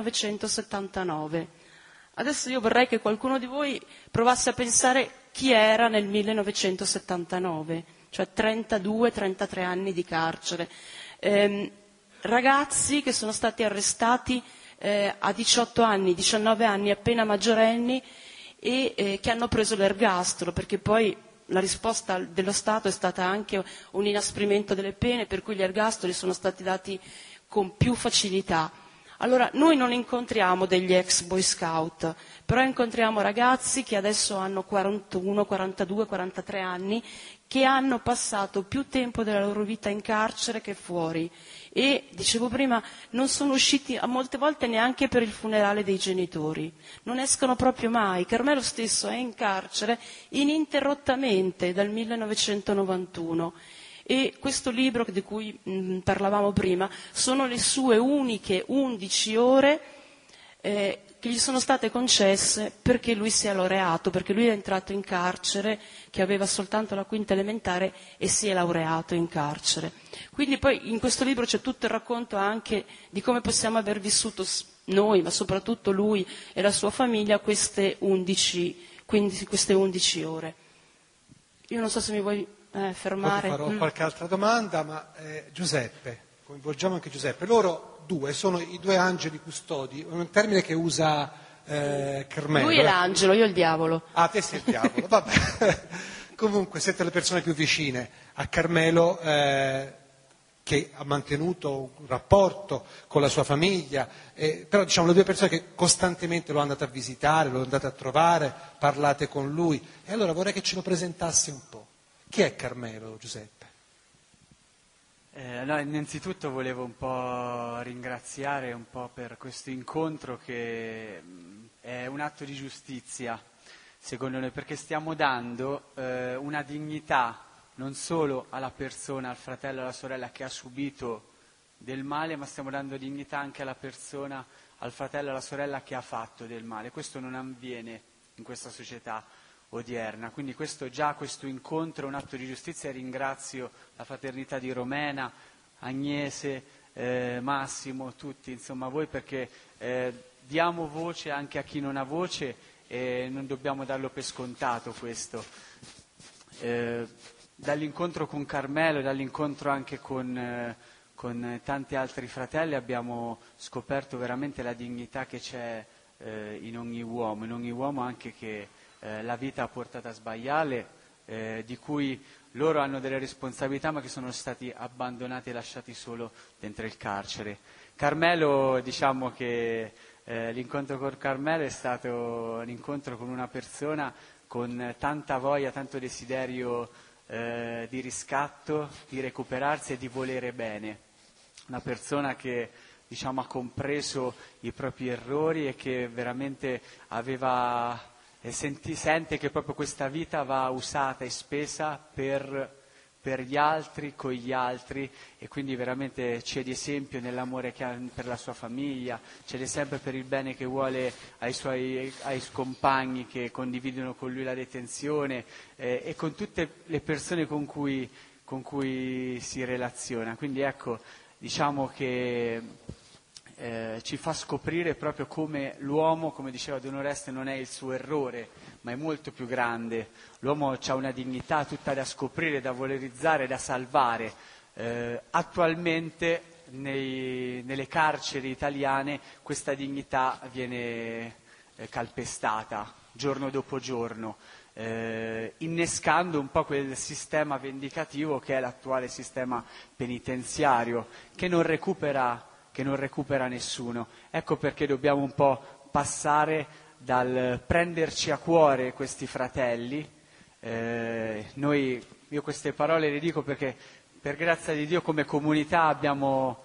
millenovecentosettantanove. Adesso io vorrei che qualcuno di voi provasse a pensare chi era nel millenovecentosettantanove, cioè trentadue trentatré anni di carcere. Eh, ragazzi che sono stati arrestati eh, a diciotto anni, diciannove anni, appena maggiorenni, e eh, che hanno preso l'ergastolo, perché poi la risposta dello Stato è stata anche un inasprimento delle pene, per cui gli ergastoli sono stati dati con più facilità. Allora, noi non incontriamo degli ex Boy Scout, però incontriamo ragazzi che adesso hanno quarantuno, quarantadue, quarantatré anni, che hanno passato più tempo della loro vita in carcere che fuori. E, dicevo prima, non sono usciti a molte volte neanche per il funerale dei genitori. Non escono proprio mai. Carmelo stesso è in carcere ininterrottamente dal millenovecentonovantuno. E questo libro di cui mh, parlavamo prima sono le sue uniche undici ore eh, che gli sono state concesse perché lui si è laureato, perché lui è entrato in carcere, che aveva soltanto la quinta elementare, e si è laureato in carcere. Quindi poi in questo libro c'è tutto il racconto anche di come possiamo aver vissuto noi, ma soprattutto lui e la sua famiglia, queste undici, quindi queste undici ore. Io non so se mi vuoi... Eh, fermare. Poi farò mm. qualche altra domanda, ma eh, Giuseppe, coinvolgiamo anche Giuseppe. Loro due sono i due angeli custodi, un termine che usa eh, Carmelo. Lui è l'angelo, io il diavolo. Ah, te sei il diavolo, vabbè. Comunque siete le persone più vicine a Carmelo, eh, che ha mantenuto un rapporto con la sua famiglia, eh, però diciamo le due persone che costantemente lo andate a visitare, lo andate a trovare, parlate con lui. E allora vorrei che ce lo presentassi un po'. Chi è Carmelo, Giuseppe? Eh, no, innanzitutto volevo un po' ringraziare un po' per questo incontro che mh, è un atto di giustizia, secondo noi, perché stiamo dando eh, una dignità non solo alla persona, al fratello, alla sorella che ha subito del male, ma stiamo dando dignità anche alla persona, al fratello, alla sorella che ha fatto del male. Questo non avviene in questa società odierna, quindi questo, già questo incontro è un atto di giustizia. Ringrazio la fraternità di Romena, Agnese, eh, Massimo, tutti, insomma voi, perché eh, diamo voce anche a chi non ha voce e non dobbiamo darlo per scontato questo. Eh, dall'incontro con Carmelo, dall'incontro anche con, eh, con tanti altri fratelli abbiamo scoperto veramente la dignità che c'è eh, in ogni uomo, in ogni uomo anche che eh, la vita ha portato a sbagliare, eh, di cui loro hanno delle responsabilità ma che sono stati abbandonati e lasciati solo dentro il carcere. Carmelo, diciamo che eh, l'incontro con Carmelo è stato un incontro con una persona con tanta voglia, tanto desiderio eh, di riscatto, di recuperarsi e di volere bene. Una persona che, diciamo, ha compreso i propri errori e che veramente aveva e senti, sente che proprio questa vita va usata e spesa per, per gli altri, con gli altri, e quindi veramente c'è di esempio nell'amore che ha per la sua famiglia, c'è di esempio per il bene che vuole ai suoi ai compagni che condividono con lui la detenzione eh, e con tutte le persone con cui, con cui si relaziona. Quindi ecco, diciamo che Eh, ci fa scoprire proprio come l'uomo, come diceva Don Oreste, non è il suo errore, ma è molto più grande. L'uomo ha una dignità tutta da scoprire, da valorizzare, da salvare. Eh, attualmente nei, nelle carceri italiane questa dignità viene eh, calpestata giorno dopo giorno, eh, innescando un po' quel sistema vendicativo che è l'attuale sistema penitenziario, che non recupera che non recupera nessuno. Ecco perché dobbiamo un po' passare dal prenderci a cuore questi fratelli. Eh, noi, io queste parole le dico perché per grazia di Dio come comunità abbiamo,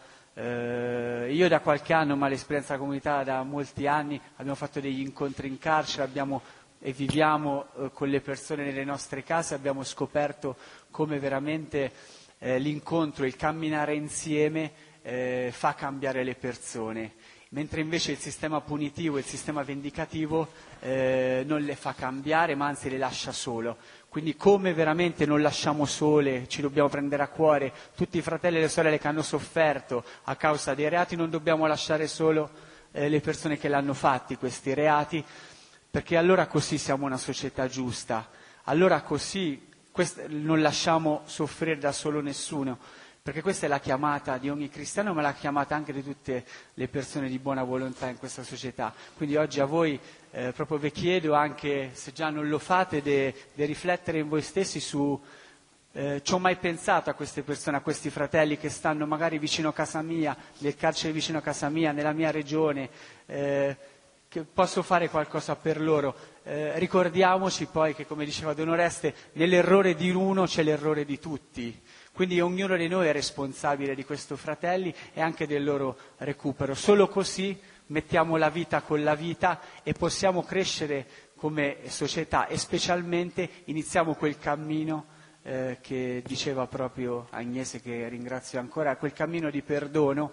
eh, io da qualche anno, ma l'esperienza della comunità da molti anni, abbiamo fatto degli incontri in carcere, abbiamo e viviamo eh, con le persone nelle nostre case, abbiamo scoperto come veramente eh, l'incontro, il camminare insieme Eh, fa cambiare le persone, mentre invece il sistema punitivo, il sistema vendicativo eh, non le fa cambiare, ma anzi le lascia solo. Quindi come veramente non lasciamo sole, ci dobbiamo prendere a cuore tutti i fratelli e le sorelle che hanno sofferto a causa dei reati, non dobbiamo lasciare solo eh, le persone che l'hanno fatti questi reati, perché allora così siamo una società giusta, allora così quest- non lasciamo soffrire da solo nessuno. Perché questa è la chiamata di ogni cristiano, ma la chiamata anche di tutte le persone di buona volontà in questa società. Quindi oggi a voi eh, proprio vi chiedo, anche se già non lo fate, di riflettere in voi stessi su eh, ci ho mai pensato a queste persone, a questi fratelli che stanno magari vicino a casa mia, nel carcere vicino a casa mia, nella mia regione, eh, che posso fare qualcosa per loro. Eh, ricordiamoci poi che, come diceva Don Oreste, nell'errore di uno c'è l'errore di tutti. Quindi ognuno di noi è responsabile di questi fratelli e anche del loro recupero. Solo così mettiamo la vita con la vita e possiamo crescere come società e specialmente iniziamo quel cammino eh, che diceva proprio Agnese, che ringrazio ancora, quel cammino di perdono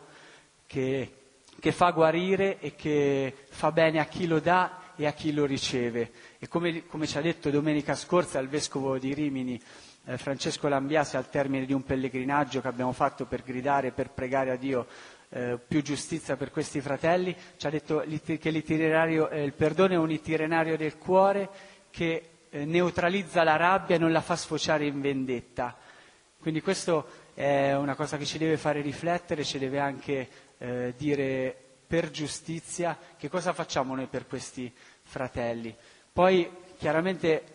che, che fa guarire e che fa bene a chi lo dà e a chi lo riceve. E come, come ci ha detto domenica scorsa il Vescovo di Rimini, Eh, Francesco Lambiasi, al termine di un pellegrinaggio che abbiamo fatto per gridare e per pregare a Dio eh, più giustizia per questi fratelli, ci ha detto che l'itinerario, eh, il perdono è un itinerario del cuore che eh, neutralizza la rabbia e non la fa sfociare in vendetta. Quindi questo è una cosa che ci deve fare riflettere, ci deve anche eh, dire per giustizia che cosa facciamo noi per questi fratelli. Poi chiaramente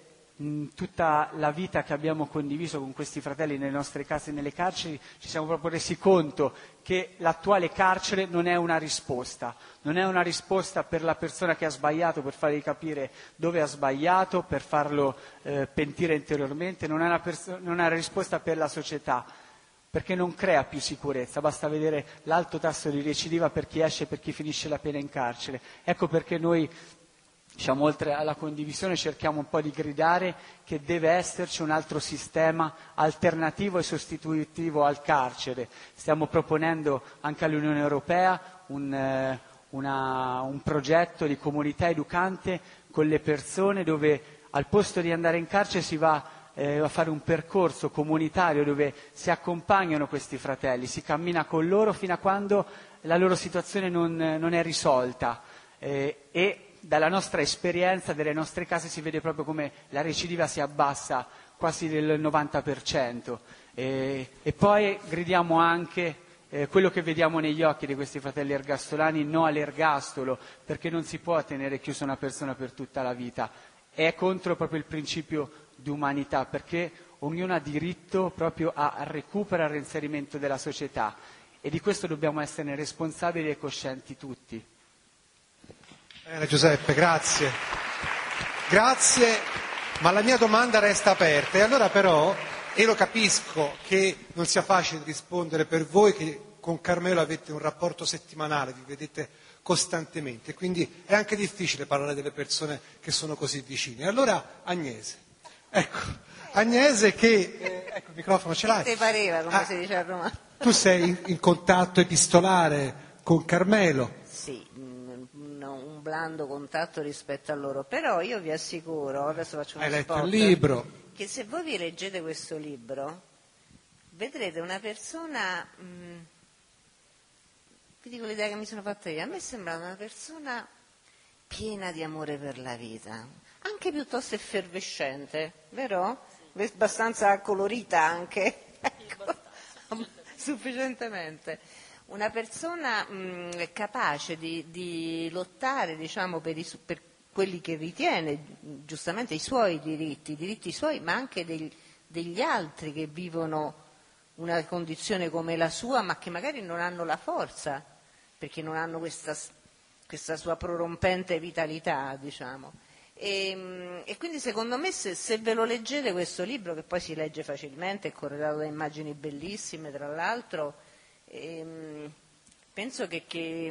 tutta la vita che abbiamo condiviso con questi fratelli nelle nostre case e nelle carceri ci siamo proprio resi conto che l'attuale carcere non è una risposta, non è una risposta per la persona che ha sbagliato, per fargli capire dove ha sbagliato, per farlo eh, pentire interiormente, non è una, perso- non è una risposta per la società, perché non crea più sicurezza, basta vedere l'alto tasso di recidiva per chi esce e per chi finisce la pena in carcere. Ecco perché noi, diciamo, oltre alla condivisione cerchiamo un po' di gridare che deve esserci un altro sistema alternativo e sostitutivo al carcere. Stiamo proponendo anche all'Unione Europea un, eh, una, un progetto di comunità educante con le persone dove al posto di andare in carcere si va eh, a fare un percorso comunitario dove si accompagnano questi fratelli, si cammina con loro fino a quando la loro situazione non, non è risolta, eh, e dalla nostra esperienza, delle nostre case, si vede proprio come la recidiva si abbassa quasi del novanta per cento, e, e poi gridiamo anche Eh, quello che vediamo negli occhi di questi fratelli ergastolani: no all'ergastolo, perché non si può tenere chiusa una persona per tutta la vita. È contro proprio il principio di umanità, perché ognuno ha diritto proprio a recupero e al reinserimento della società, e di questo dobbiamo essere responsabili e coscienti tutti. Bene, Giuseppe, grazie. Grazie, ma la mia domanda resta aperta, e allora però... E lo capisco che non sia facile rispondere per voi, che con Carmelo avete un rapporto settimanale, vi vedete costantemente, quindi è anche difficile parlare delle persone che sono così vicine. Allora Agnese, ecco, Agnese che, eh, ecco il microfono ce l'hai. Ti pareva, come ah, si dice a Roma. Tu sei in contatto epistolare con Carmelo? Sì, un, un blando contatto rispetto a loro, però io vi assicuro, adesso faccio uno Hai letto spot, il libro? Che se voi vi leggete questo libro vedrete una persona, mh, vi dico l'idea che mi sono fatta io, a me sembra una persona piena di amore per la vita, anche piuttosto effervescente, vero? Abbastanza colorita anche, ecco, sufficientemente. Una persona mh, capace di, di lottare, diciamo, per, i, per quelli che ritiene giustamente i suoi diritti, i diritti suoi, ma anche degli, degli altri che vivono una condizione come la sua, ma che magari non hanno la forza, perché non hanno questa, questa sua prorompente vitalità, diciamo. E, e quindi secondo me se, se ve lo leggete questo libro, che poi si legge facilmente, è corredato da immagini bellissime, tra l'altro, ehm, penso che, che,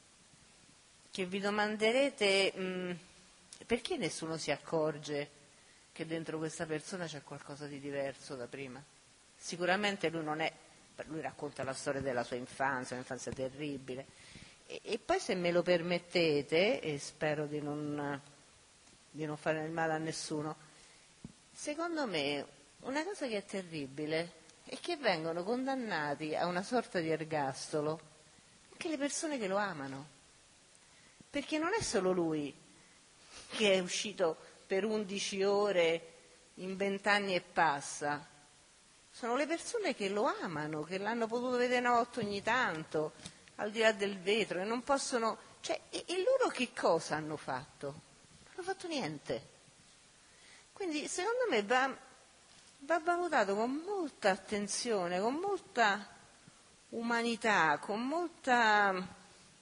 che vi domanderete mh, perché nessuno si accorge che dentro questa persona c'è qualcosa di diverso da prima. Sicuramente lui non è, lui racconta la storia della sua infanzia, un'infanzia terribile, e, e poi se me lo permettete, e spero di non, di non fare del male a nessuno, secondo me una cosa che è terribile è che vengono condannati a una sorta di ergastolo anche le persone che lo amano, perché non è solo lui che è uscito per undici ore in vent'anni e passa, sono le persone che lo amano, che l'hanno potuto vedere notte ogni tanto, al di là del vetro, e non possono... Cioè, e, e loro che cosa hanno fatto? Non hanno fatto niente. Quindi, secondo me, va, va valutato con molta attenzione, con molta umanità, con molta...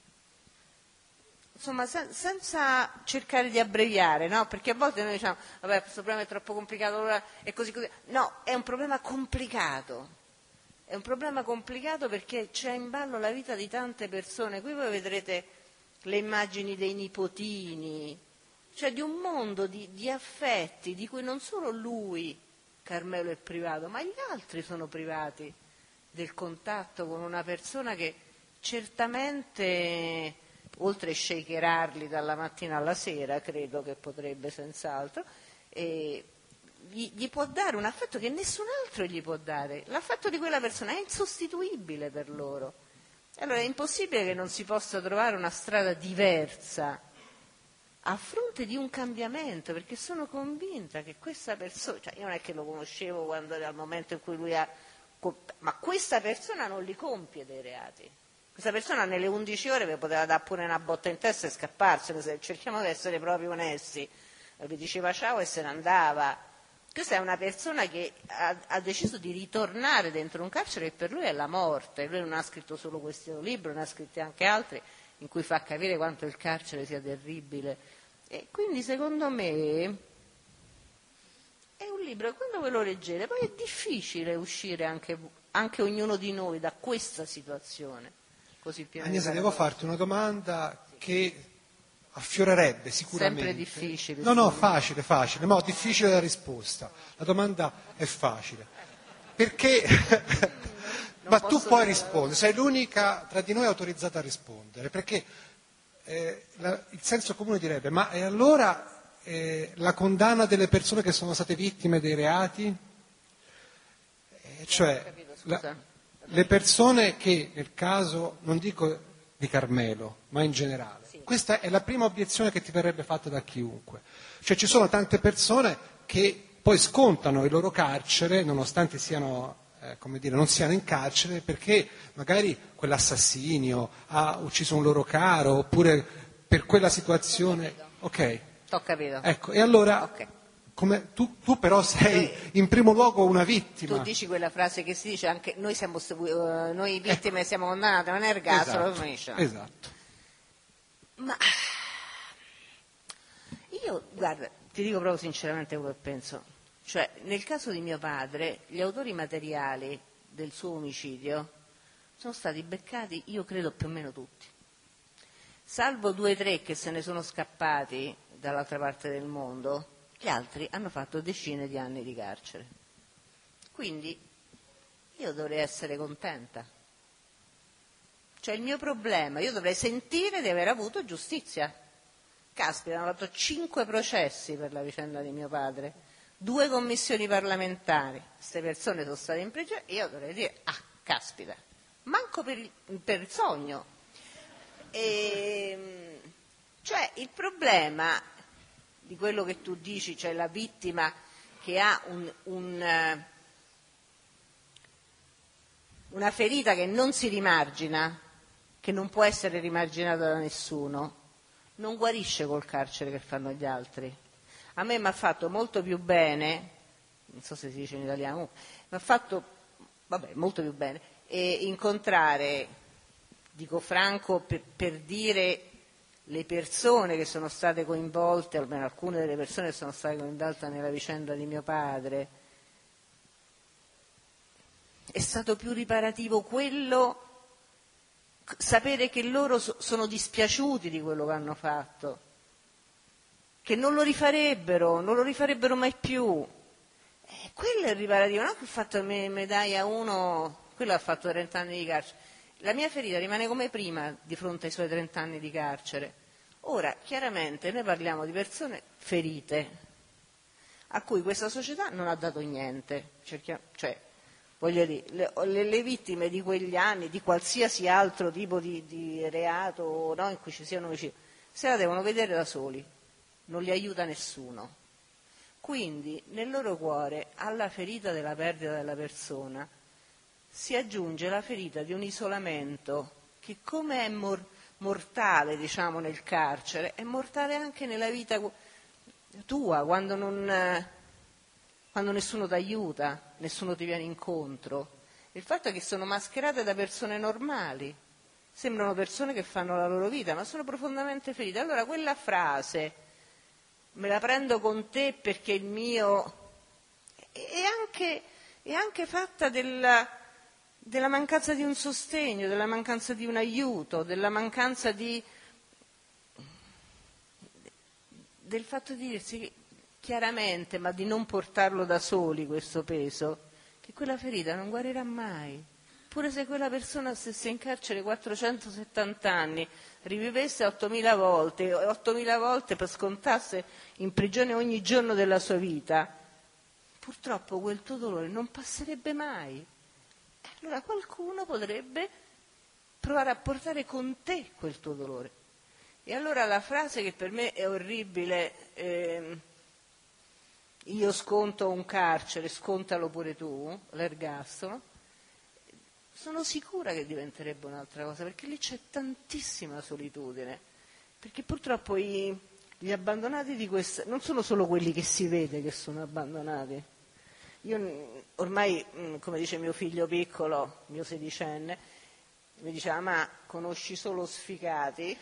Insomma, sen- senza cercare di abbreviare, no? Perché a volte noi diciamo, vabbè, questo problema è troppo complicato, allora è così così. No, è un problema complicato. È un problema complicato perché c'è in ballo la vita di tante persone. Qui voi vedrete le immagini dei nipotini, cioè di un mondo di, di affetti di cui non solo lui, Carmelo, è privato, ma gli altri sono privati del contatto con una persona che certamente... oltre a shakerarli dalla mattina alla sera, credo che potrebbe senz'altro, e gli, gli può dare un affetto che nessun altro gli può dare. L'affetto di quella persona è insostituibile per loro. Allora è impossibile che non si possa trovare una strada diversa a fronte di un cambiamento, perché sono convinta che questa persona, cioè io non è che lo conoscevo quando era il momento in cui lui ha... ma questa persona non li compie dei reati. Questa persona nelle undici ore vi poteva dare pure una botta in testa e scapparsene, se cerchiamo di essere proprio onesti. Vi diceva ciao e se ne andava. Questa è una persona che ha, ha deciso di ritornare dentro un carcere che per lui è la morte. Lui non ha scritto solo questo libro, ne ha scritti anche altri, in cui fa capire quanto il carcere sia terribile. E quindi secondo me è un libro che quando ve lo leggete poi è difficile uscire anche, anche ognuno di noi da questa situazione. Così Agnese, devo farti una domanda che affiorerebbe sicuramente. Sempre difficile. No, no, facile, facile, ma difficile la risposta. La domanda è facile. Perché? Ma tu puoi rispondere, sei l'unica tra di noi autorizzata a rispondere, perché eh, la, il senso comune direbbe, ma e allora eh, la condanna delle persone che sono state vittime dei reati, eh, cioè capito, la, le persone che nel caso, non dico di Carmelo, ma in generale, sì. Questa è la prima obiezione che ti verrebbe fatta da chiunque. Cioè ci sono tante persone che poi scontano il loro carcere, nonostante siano, eh, come dire, non siano in carcere, perché magari quell'assassinio ha ucciso un loro caro, oppure per quella situazione. Ok. T'ho capito. Ecco, e allora okay. come, tu, tu però sei in primo luogo una vittima. Tu dici quella frase che si dice anche noi siamo uh, noi vittime ecco. siamo condannate, non è ergastolo, esatto. finisce. Esatto. Ma io, guarda, ti dico proprio sinceramente quello che penso. Cioè, nel caso di mio padre, gli autori materiali del suo omicidio sono stati beccati, io credo, più o meno tutti. Salvo due o tre che se ne sono scappati dall'altra parte del mondo, gli altri hanno fatto decine di anni di carcere. Quindi io dovrei essere contenta. Cioè il mio problema, io dovrei sentire di aver avuto giustizia. Caspita, hanno fatto cinque processi per la vicenda di mio padre, due commissioni parlamentari, queste persone sono state in prigione, io dovrei dire, ah, caspita, manco per il, per il sogno. E, cioè il problema di quello che tu dici, cioè la vittima che ha un, un, una ferita che non si rimargina, che non può essere rimarginata da nessuno, non guarisce col carcere che fanno gli altri. A me mi ha fatto molto più bene, non so se si dice in italiano, mi ha fatto, vabbè, molto più bene, e incontrare, dico franco, per, per dire le persone che sono state coinvolte, almeno alcune delle persone che sono state coinvolte nella vicenda di mio padre, è stato più riparativo quello, sapere che loro so, sono dispiaciuti di quello che hanno fatto, che non lo rifarebbero, non lo rifarebbero mai più. Eh, quello è il riparativo, non che ho fatto me, medaglia uno, quello ha fatto trenta anni di carcere. La mia ferita rimane come prima di fronte ai suoi trenta anni di carcere. Ora, chiaramente, noi parliamo di persone ferite, a cui questa società non ha dato niente. Cerchiamo, cioè, voglio dire, le, le, le vittime di quegli anni, di qualsiasi altro tipo di, di reato, no, in cui ci siano omicidi, se la devono vedere da soli, non li aiuta nessuno. Quindi, nel loro cuore, alla ferita della perdita della persona, si aggiunge la ferita di un isolamento che, come è mor- mortale, diciamo, nel carcere, è mortale anche nella vita tua, quando non... quando nessuno ti aiuta, nessuno ti viene incontro. Il fatto è che sono mascherate da persone normali, sembrano persone che fanno la loro vita, ma sono profondamente ferite. Allora quella frase, me la prendo con te perché il mio, è anche, è anche fatta della, della mancanza di un sostegno, della mancanza di un aiuto, della mancanza di, del fatto di dirsi che, chiaramente, ma di non portarlo da soli questo peso, che quella ferita non guarirà mai. Pure se quella persona stesse in carcere quattrocentosettanta anni, rivivesse ottomila volte, ottomila volte per scontasse in prigione ogni giorno della sua vita, purtroppo quel tuo dolore non passerebbe mai. Allora qualcuno potrebbe provare a portare con te quel tuo dolore. E allora la frase che per me è orribile, eh, io sconto un carcere, scontalo pure tu, l'ergastolo, sono sicura che diventerebbe un'altra cosa, perché lì c'è tantissima solitudine, perché purtroppo i, gli abbandonati di questa, non sono solo quelli che si vede che sono abbandonati. Io ormai, come dice mio figlio piccolo, mio sedicenne, mi diceva, ma conosci solo sfigati?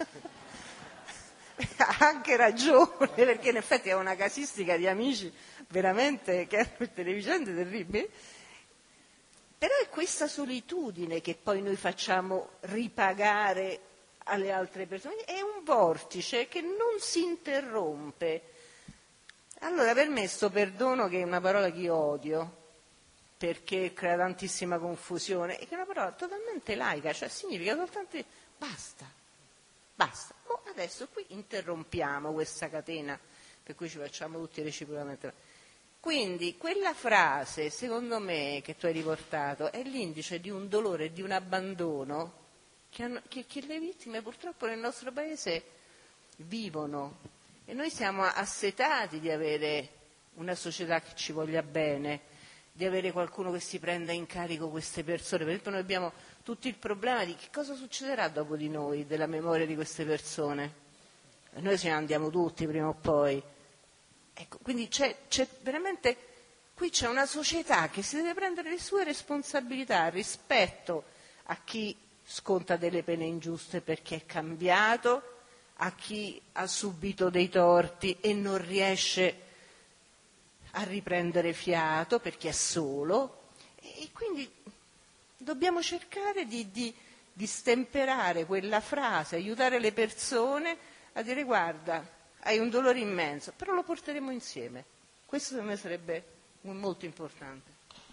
Ha anche ragione, perché in effetti è una casistica di amici veramente che hanno delle vicende terribili, però è questa solitudine che poi noi facciamo ripagare alle altre persone, è un vortice che non si interrompe. Allora per me sto perdono, che è una parola che io odio perché crea tantissima confusione, è che è una parola totalmente laica, cioè significa soltanto basta. Basta, oh, adesso qui interrompiamo questa catena per cui ci facciamo tutti reciprocamente. Quindi quella frase, secondo me, che tu hai riportato, è l'indice di un dolore e di un abbandono che, hanno, che, che le vittime purtroppo nel nostro paese vivono. E noi siamo assetati di avere una società che ci voglia bene, di avere qualcuno che si prenda in carico queste persone. Per esempio noi abbiamo tutto il problema di che cosa succederà dopo di noi, della memoria di queste persone. E noi ce ne andiamo tutti prima o poi. Ecco, quindi c'è, c'è veramente, qui c'è una società che si deve prendere le sue responsabilità rispetto a chi sconta delle pene ingiuste perché è cambiato, a chi ha subito dei torti e non riesce a riprendere fiato perché è solo, e quindi dobbiamo cercare di, di, di stemperare quella frase, aiutare le persone a dire guarda, hai un dolore immenso, però lo porteremo insieme. Questo per me sarebbe molto importante.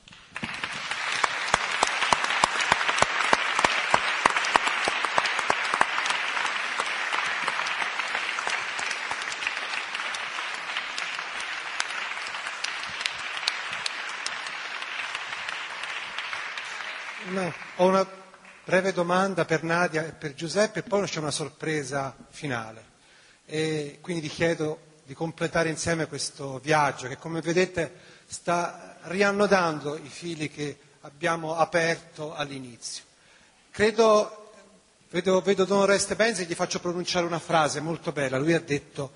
No, ho una breve domanda per Nadia e per Giuseppe e poi c'è una sorpresa finale. E quindi vi chiedo di completare insieme questo viaggio che, come vedete, sta riannodando i fili che abbiamo aperto all'inizio. Credo, vedo, vedo Don Oreste Benzi e gli faccio pronunciare una frase molto bella. Lui ha detto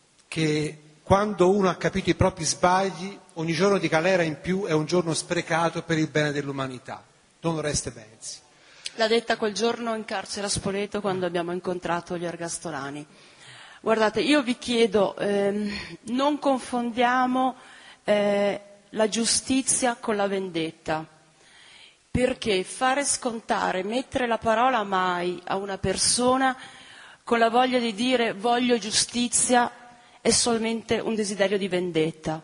che quando uno ha capito i propri sbagli, ogni giorno di galera in più è un giorno sprecato per il bene dell'umanità. Don Oreste Benzi. L'ha detta quel giorno in carcere a Spoleto quando abbiamo incontrato gli ergastolani. Guardate, io vi chiedo, ehm, non confondiamo eh, la giustizia con la vendetta, perché fare scontare, mettere la parola mai a una persona con la voglia di dire voglio giustizia è solamente un desiderio di vendetta.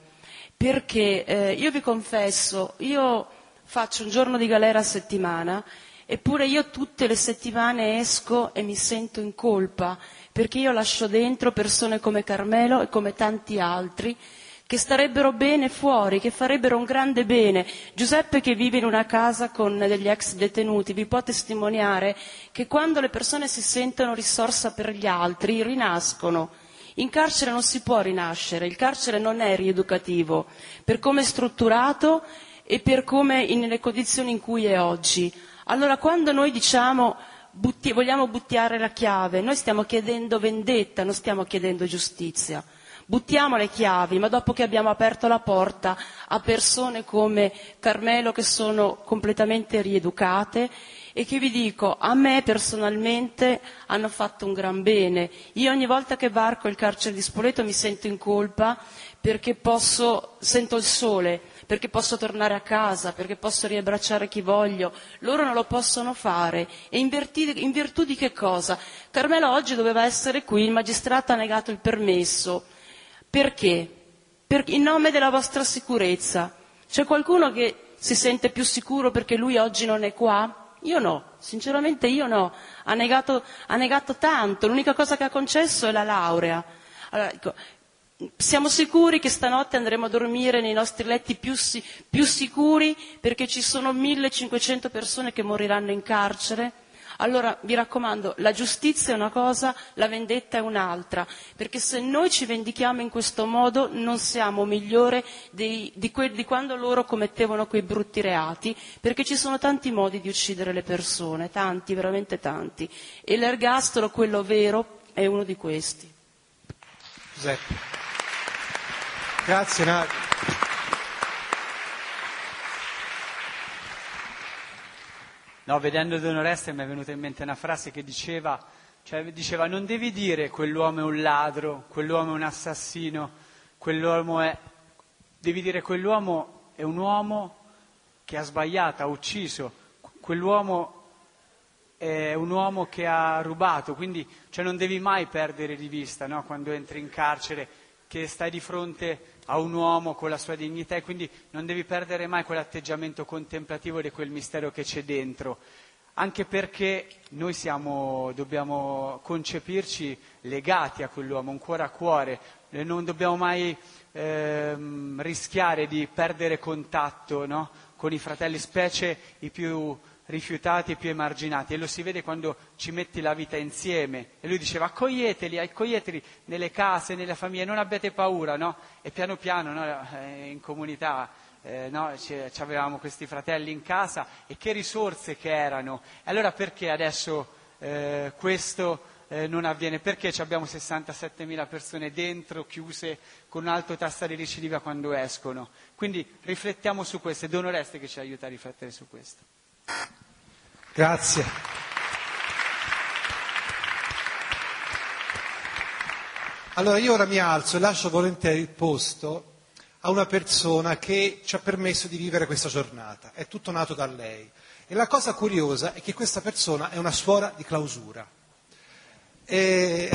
Perché eh, io vi confesso, io faccio un giorno di galera a settimana, eppure io tutte le settimane esco e mi sento in colpa, perché io lascio dentro persone come Carmelo e come tanti altri che starebbero bene fuori, che farebbero un grande bene. Giuseppe, che vive in una casa con degli ex detenuti, vi può testimoniare che quando le persone si sentono risorsa per gli altri, rinascono. In carcere non si può rinascere, il carcere non è rieducativo, per come è strutturato e per come nelle condizioni in cui è oggi. Allora quando noi diciamo butti, vogliamo buttare la chiave, noi stiamo chiedendo vendetta, non stiamo chiedendo giustizia. Buttiamo le chiavi, ma dopo che abbiamo aperto la porta a persone come Carmelo che sono completamente rieducate e che vi dico, a me personalmente hanno fatto un gran bene. Io ogni volta che varco il carcere di Spoleto mi sento in colpa perché posso, sento il sole, perché posso tornare a casa, perché posso riabbracciare chi voglio. Loro non lo possono fare. E in virtù, in virtù di che cosa? Carmelo oggi doveva essere qui, il magistrato ha negato il permesso. Perché? Per, in nome della vostra sicurezza. C'è qualcuno che si sente più sicuro perché lui oggi non è qua? Io no, sinceramente io no. Ha negato, ha negato tanto, l'unica cosa che ha concesso è la laurea. Allora, ecco, siamo sicuri che stanotte andremo a dormire nei nostri letti più, più sicuri perché ci sono millecinquecento persone che moriranno in carcere? Allora vi raccomando, la giustizia è una cosa, la vendetta è un'altra, perché se noi ci vendichiamo in questo modo non siamo migliori di, di, que, di quando loro commettevano quei brutti reati, perché ci sono tanti modi di uccidere le persone, tanti, veramente tanti, e l'ergastolo, quello vero, è uno di questi. Giuseppe. Grazie Nadia. No, vedendo Don Oreste mi è venuta in mente una frase che diceva, cioè diceva non devi dire quell'uomo è un ladro, quell'uomo è un assassino, quell'uomo è... devi dire quell'uomo è un uomo che ha sbagliato, ha ucciso, quell'uomo è un uomo che ha rubato, quindi cioè non devi mai perdere di vista, no? Quando entri in carcere, che stai di fronte a un uomo con la sua dignità e quindi non devi perdere mai quell'atteggiamento contemplativo di quel mistero che c'è dentro. anche perché noi siamo, dobbiamo concepirci legati a quell'uomo, un cuore a cuore, e non dobbiamo mai ehm, rischiare di perdere contatto, no? Con i fratelli, specie i più rifiutati e più emarginati, e lo si vede quando ci metti la vita insieme. E lui diceva: accoglieteli, accoglieteli nelle case, nelle famiglie, non abbiate paura, no? E piano piano, no, in comunità eh, no, ci, ci avevamo questi fratelli in casa, e che risorse che erano. E allora perché adesso eh, questo eh, non avviene? Perché abbiamo sessantasettemila persone dentro, chiuse, con un alto tasso di recidiva quando escono? Quindi riflettiamo su questo, è Don Oreste che ci aiuta a riflettere su questo. Grazie. Allora io ora mi alzo e lascio volentieri il posto a una persona che ci ha permesso di vivere questa giornata. È tutto nato da lei. E la cosa curiosa è che questa persona è una suora di clausura. E,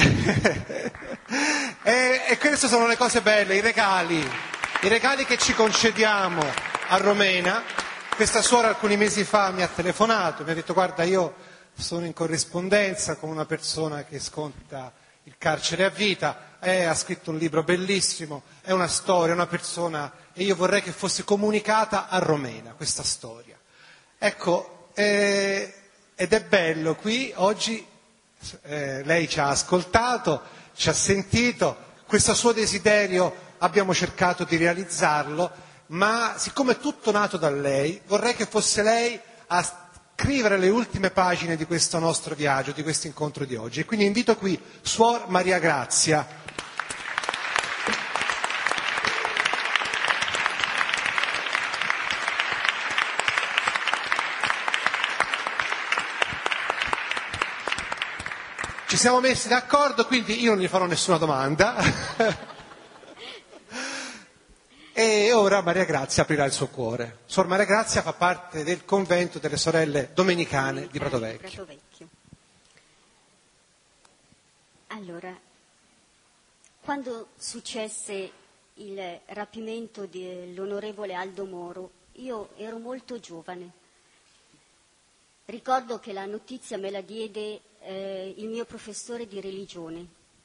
e, e queste sono le cose belle, i regali, i regali che ci concediamo a Romena. Questa suora alcuni mesi fa mi ha telefonato, mi ha detto: guarda, io sono in corrispondenza con una persona che sconta il carcere a vita, eh, ha scritto un libro bellissimo, è una storia, una persona, e io vorrei che fosse comunicata a Romena questa storia. Ecco, eh, ed è bello qui oggi, eh, lei ci ha ascoltato, ci ha sentito, questo suo desiderio abbiamo cercato di realizzarlo. Ma siccome è tutto nato da lei, vorrei che fosse lei a scrivere le ultime pagine di questo nostro viaggio, di questo incontro di oggi. E quindi invito qui Suor Maria Grazia. Ci siamo messi d'accordo, quindi io non gli farò nessuna domanda. E ora Maria Grazia aprirà il suo cuore. Suor Maria Grazia fa parte del convento delle sorelle domenicane di Pratovecchio. Allora, quando successe il rapimento dell'onorevole Aldo Moro, io ero molto giovane. Ricordo che la notizia me la diede eh, il mio professore di religione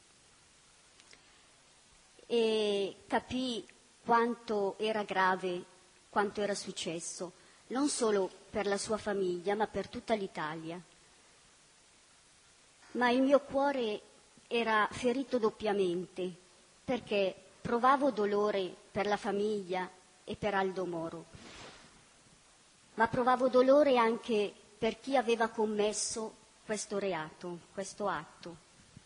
e capii quanto era grave, quanto era successo, non solo per la sua famiglia, ma per tutta l'Italia. Ma il mio cuore era ferito doppiamente, perché provavo dolore per la famiglia e per Aldo Moro, ma provavo dolore anche per chi aveva commesso questo reato, questo atto.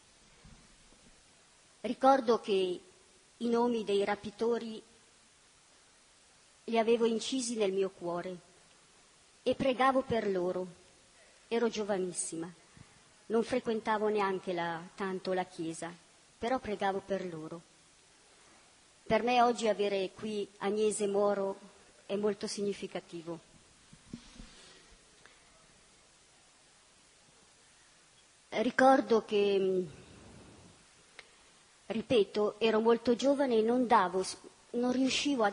Ricordo che i nomi dei rapitori li avevo incisi nel mio cuore e pregavo per loro. Ero giovanissima, non frequentavo neanche la, tanto la chiesa, però pregavo per loro. Per me oggi avere qui Agnese Moro è molto significativo. Ricordo che, ripeto, ero molto giovane e non davo, non riuscivo a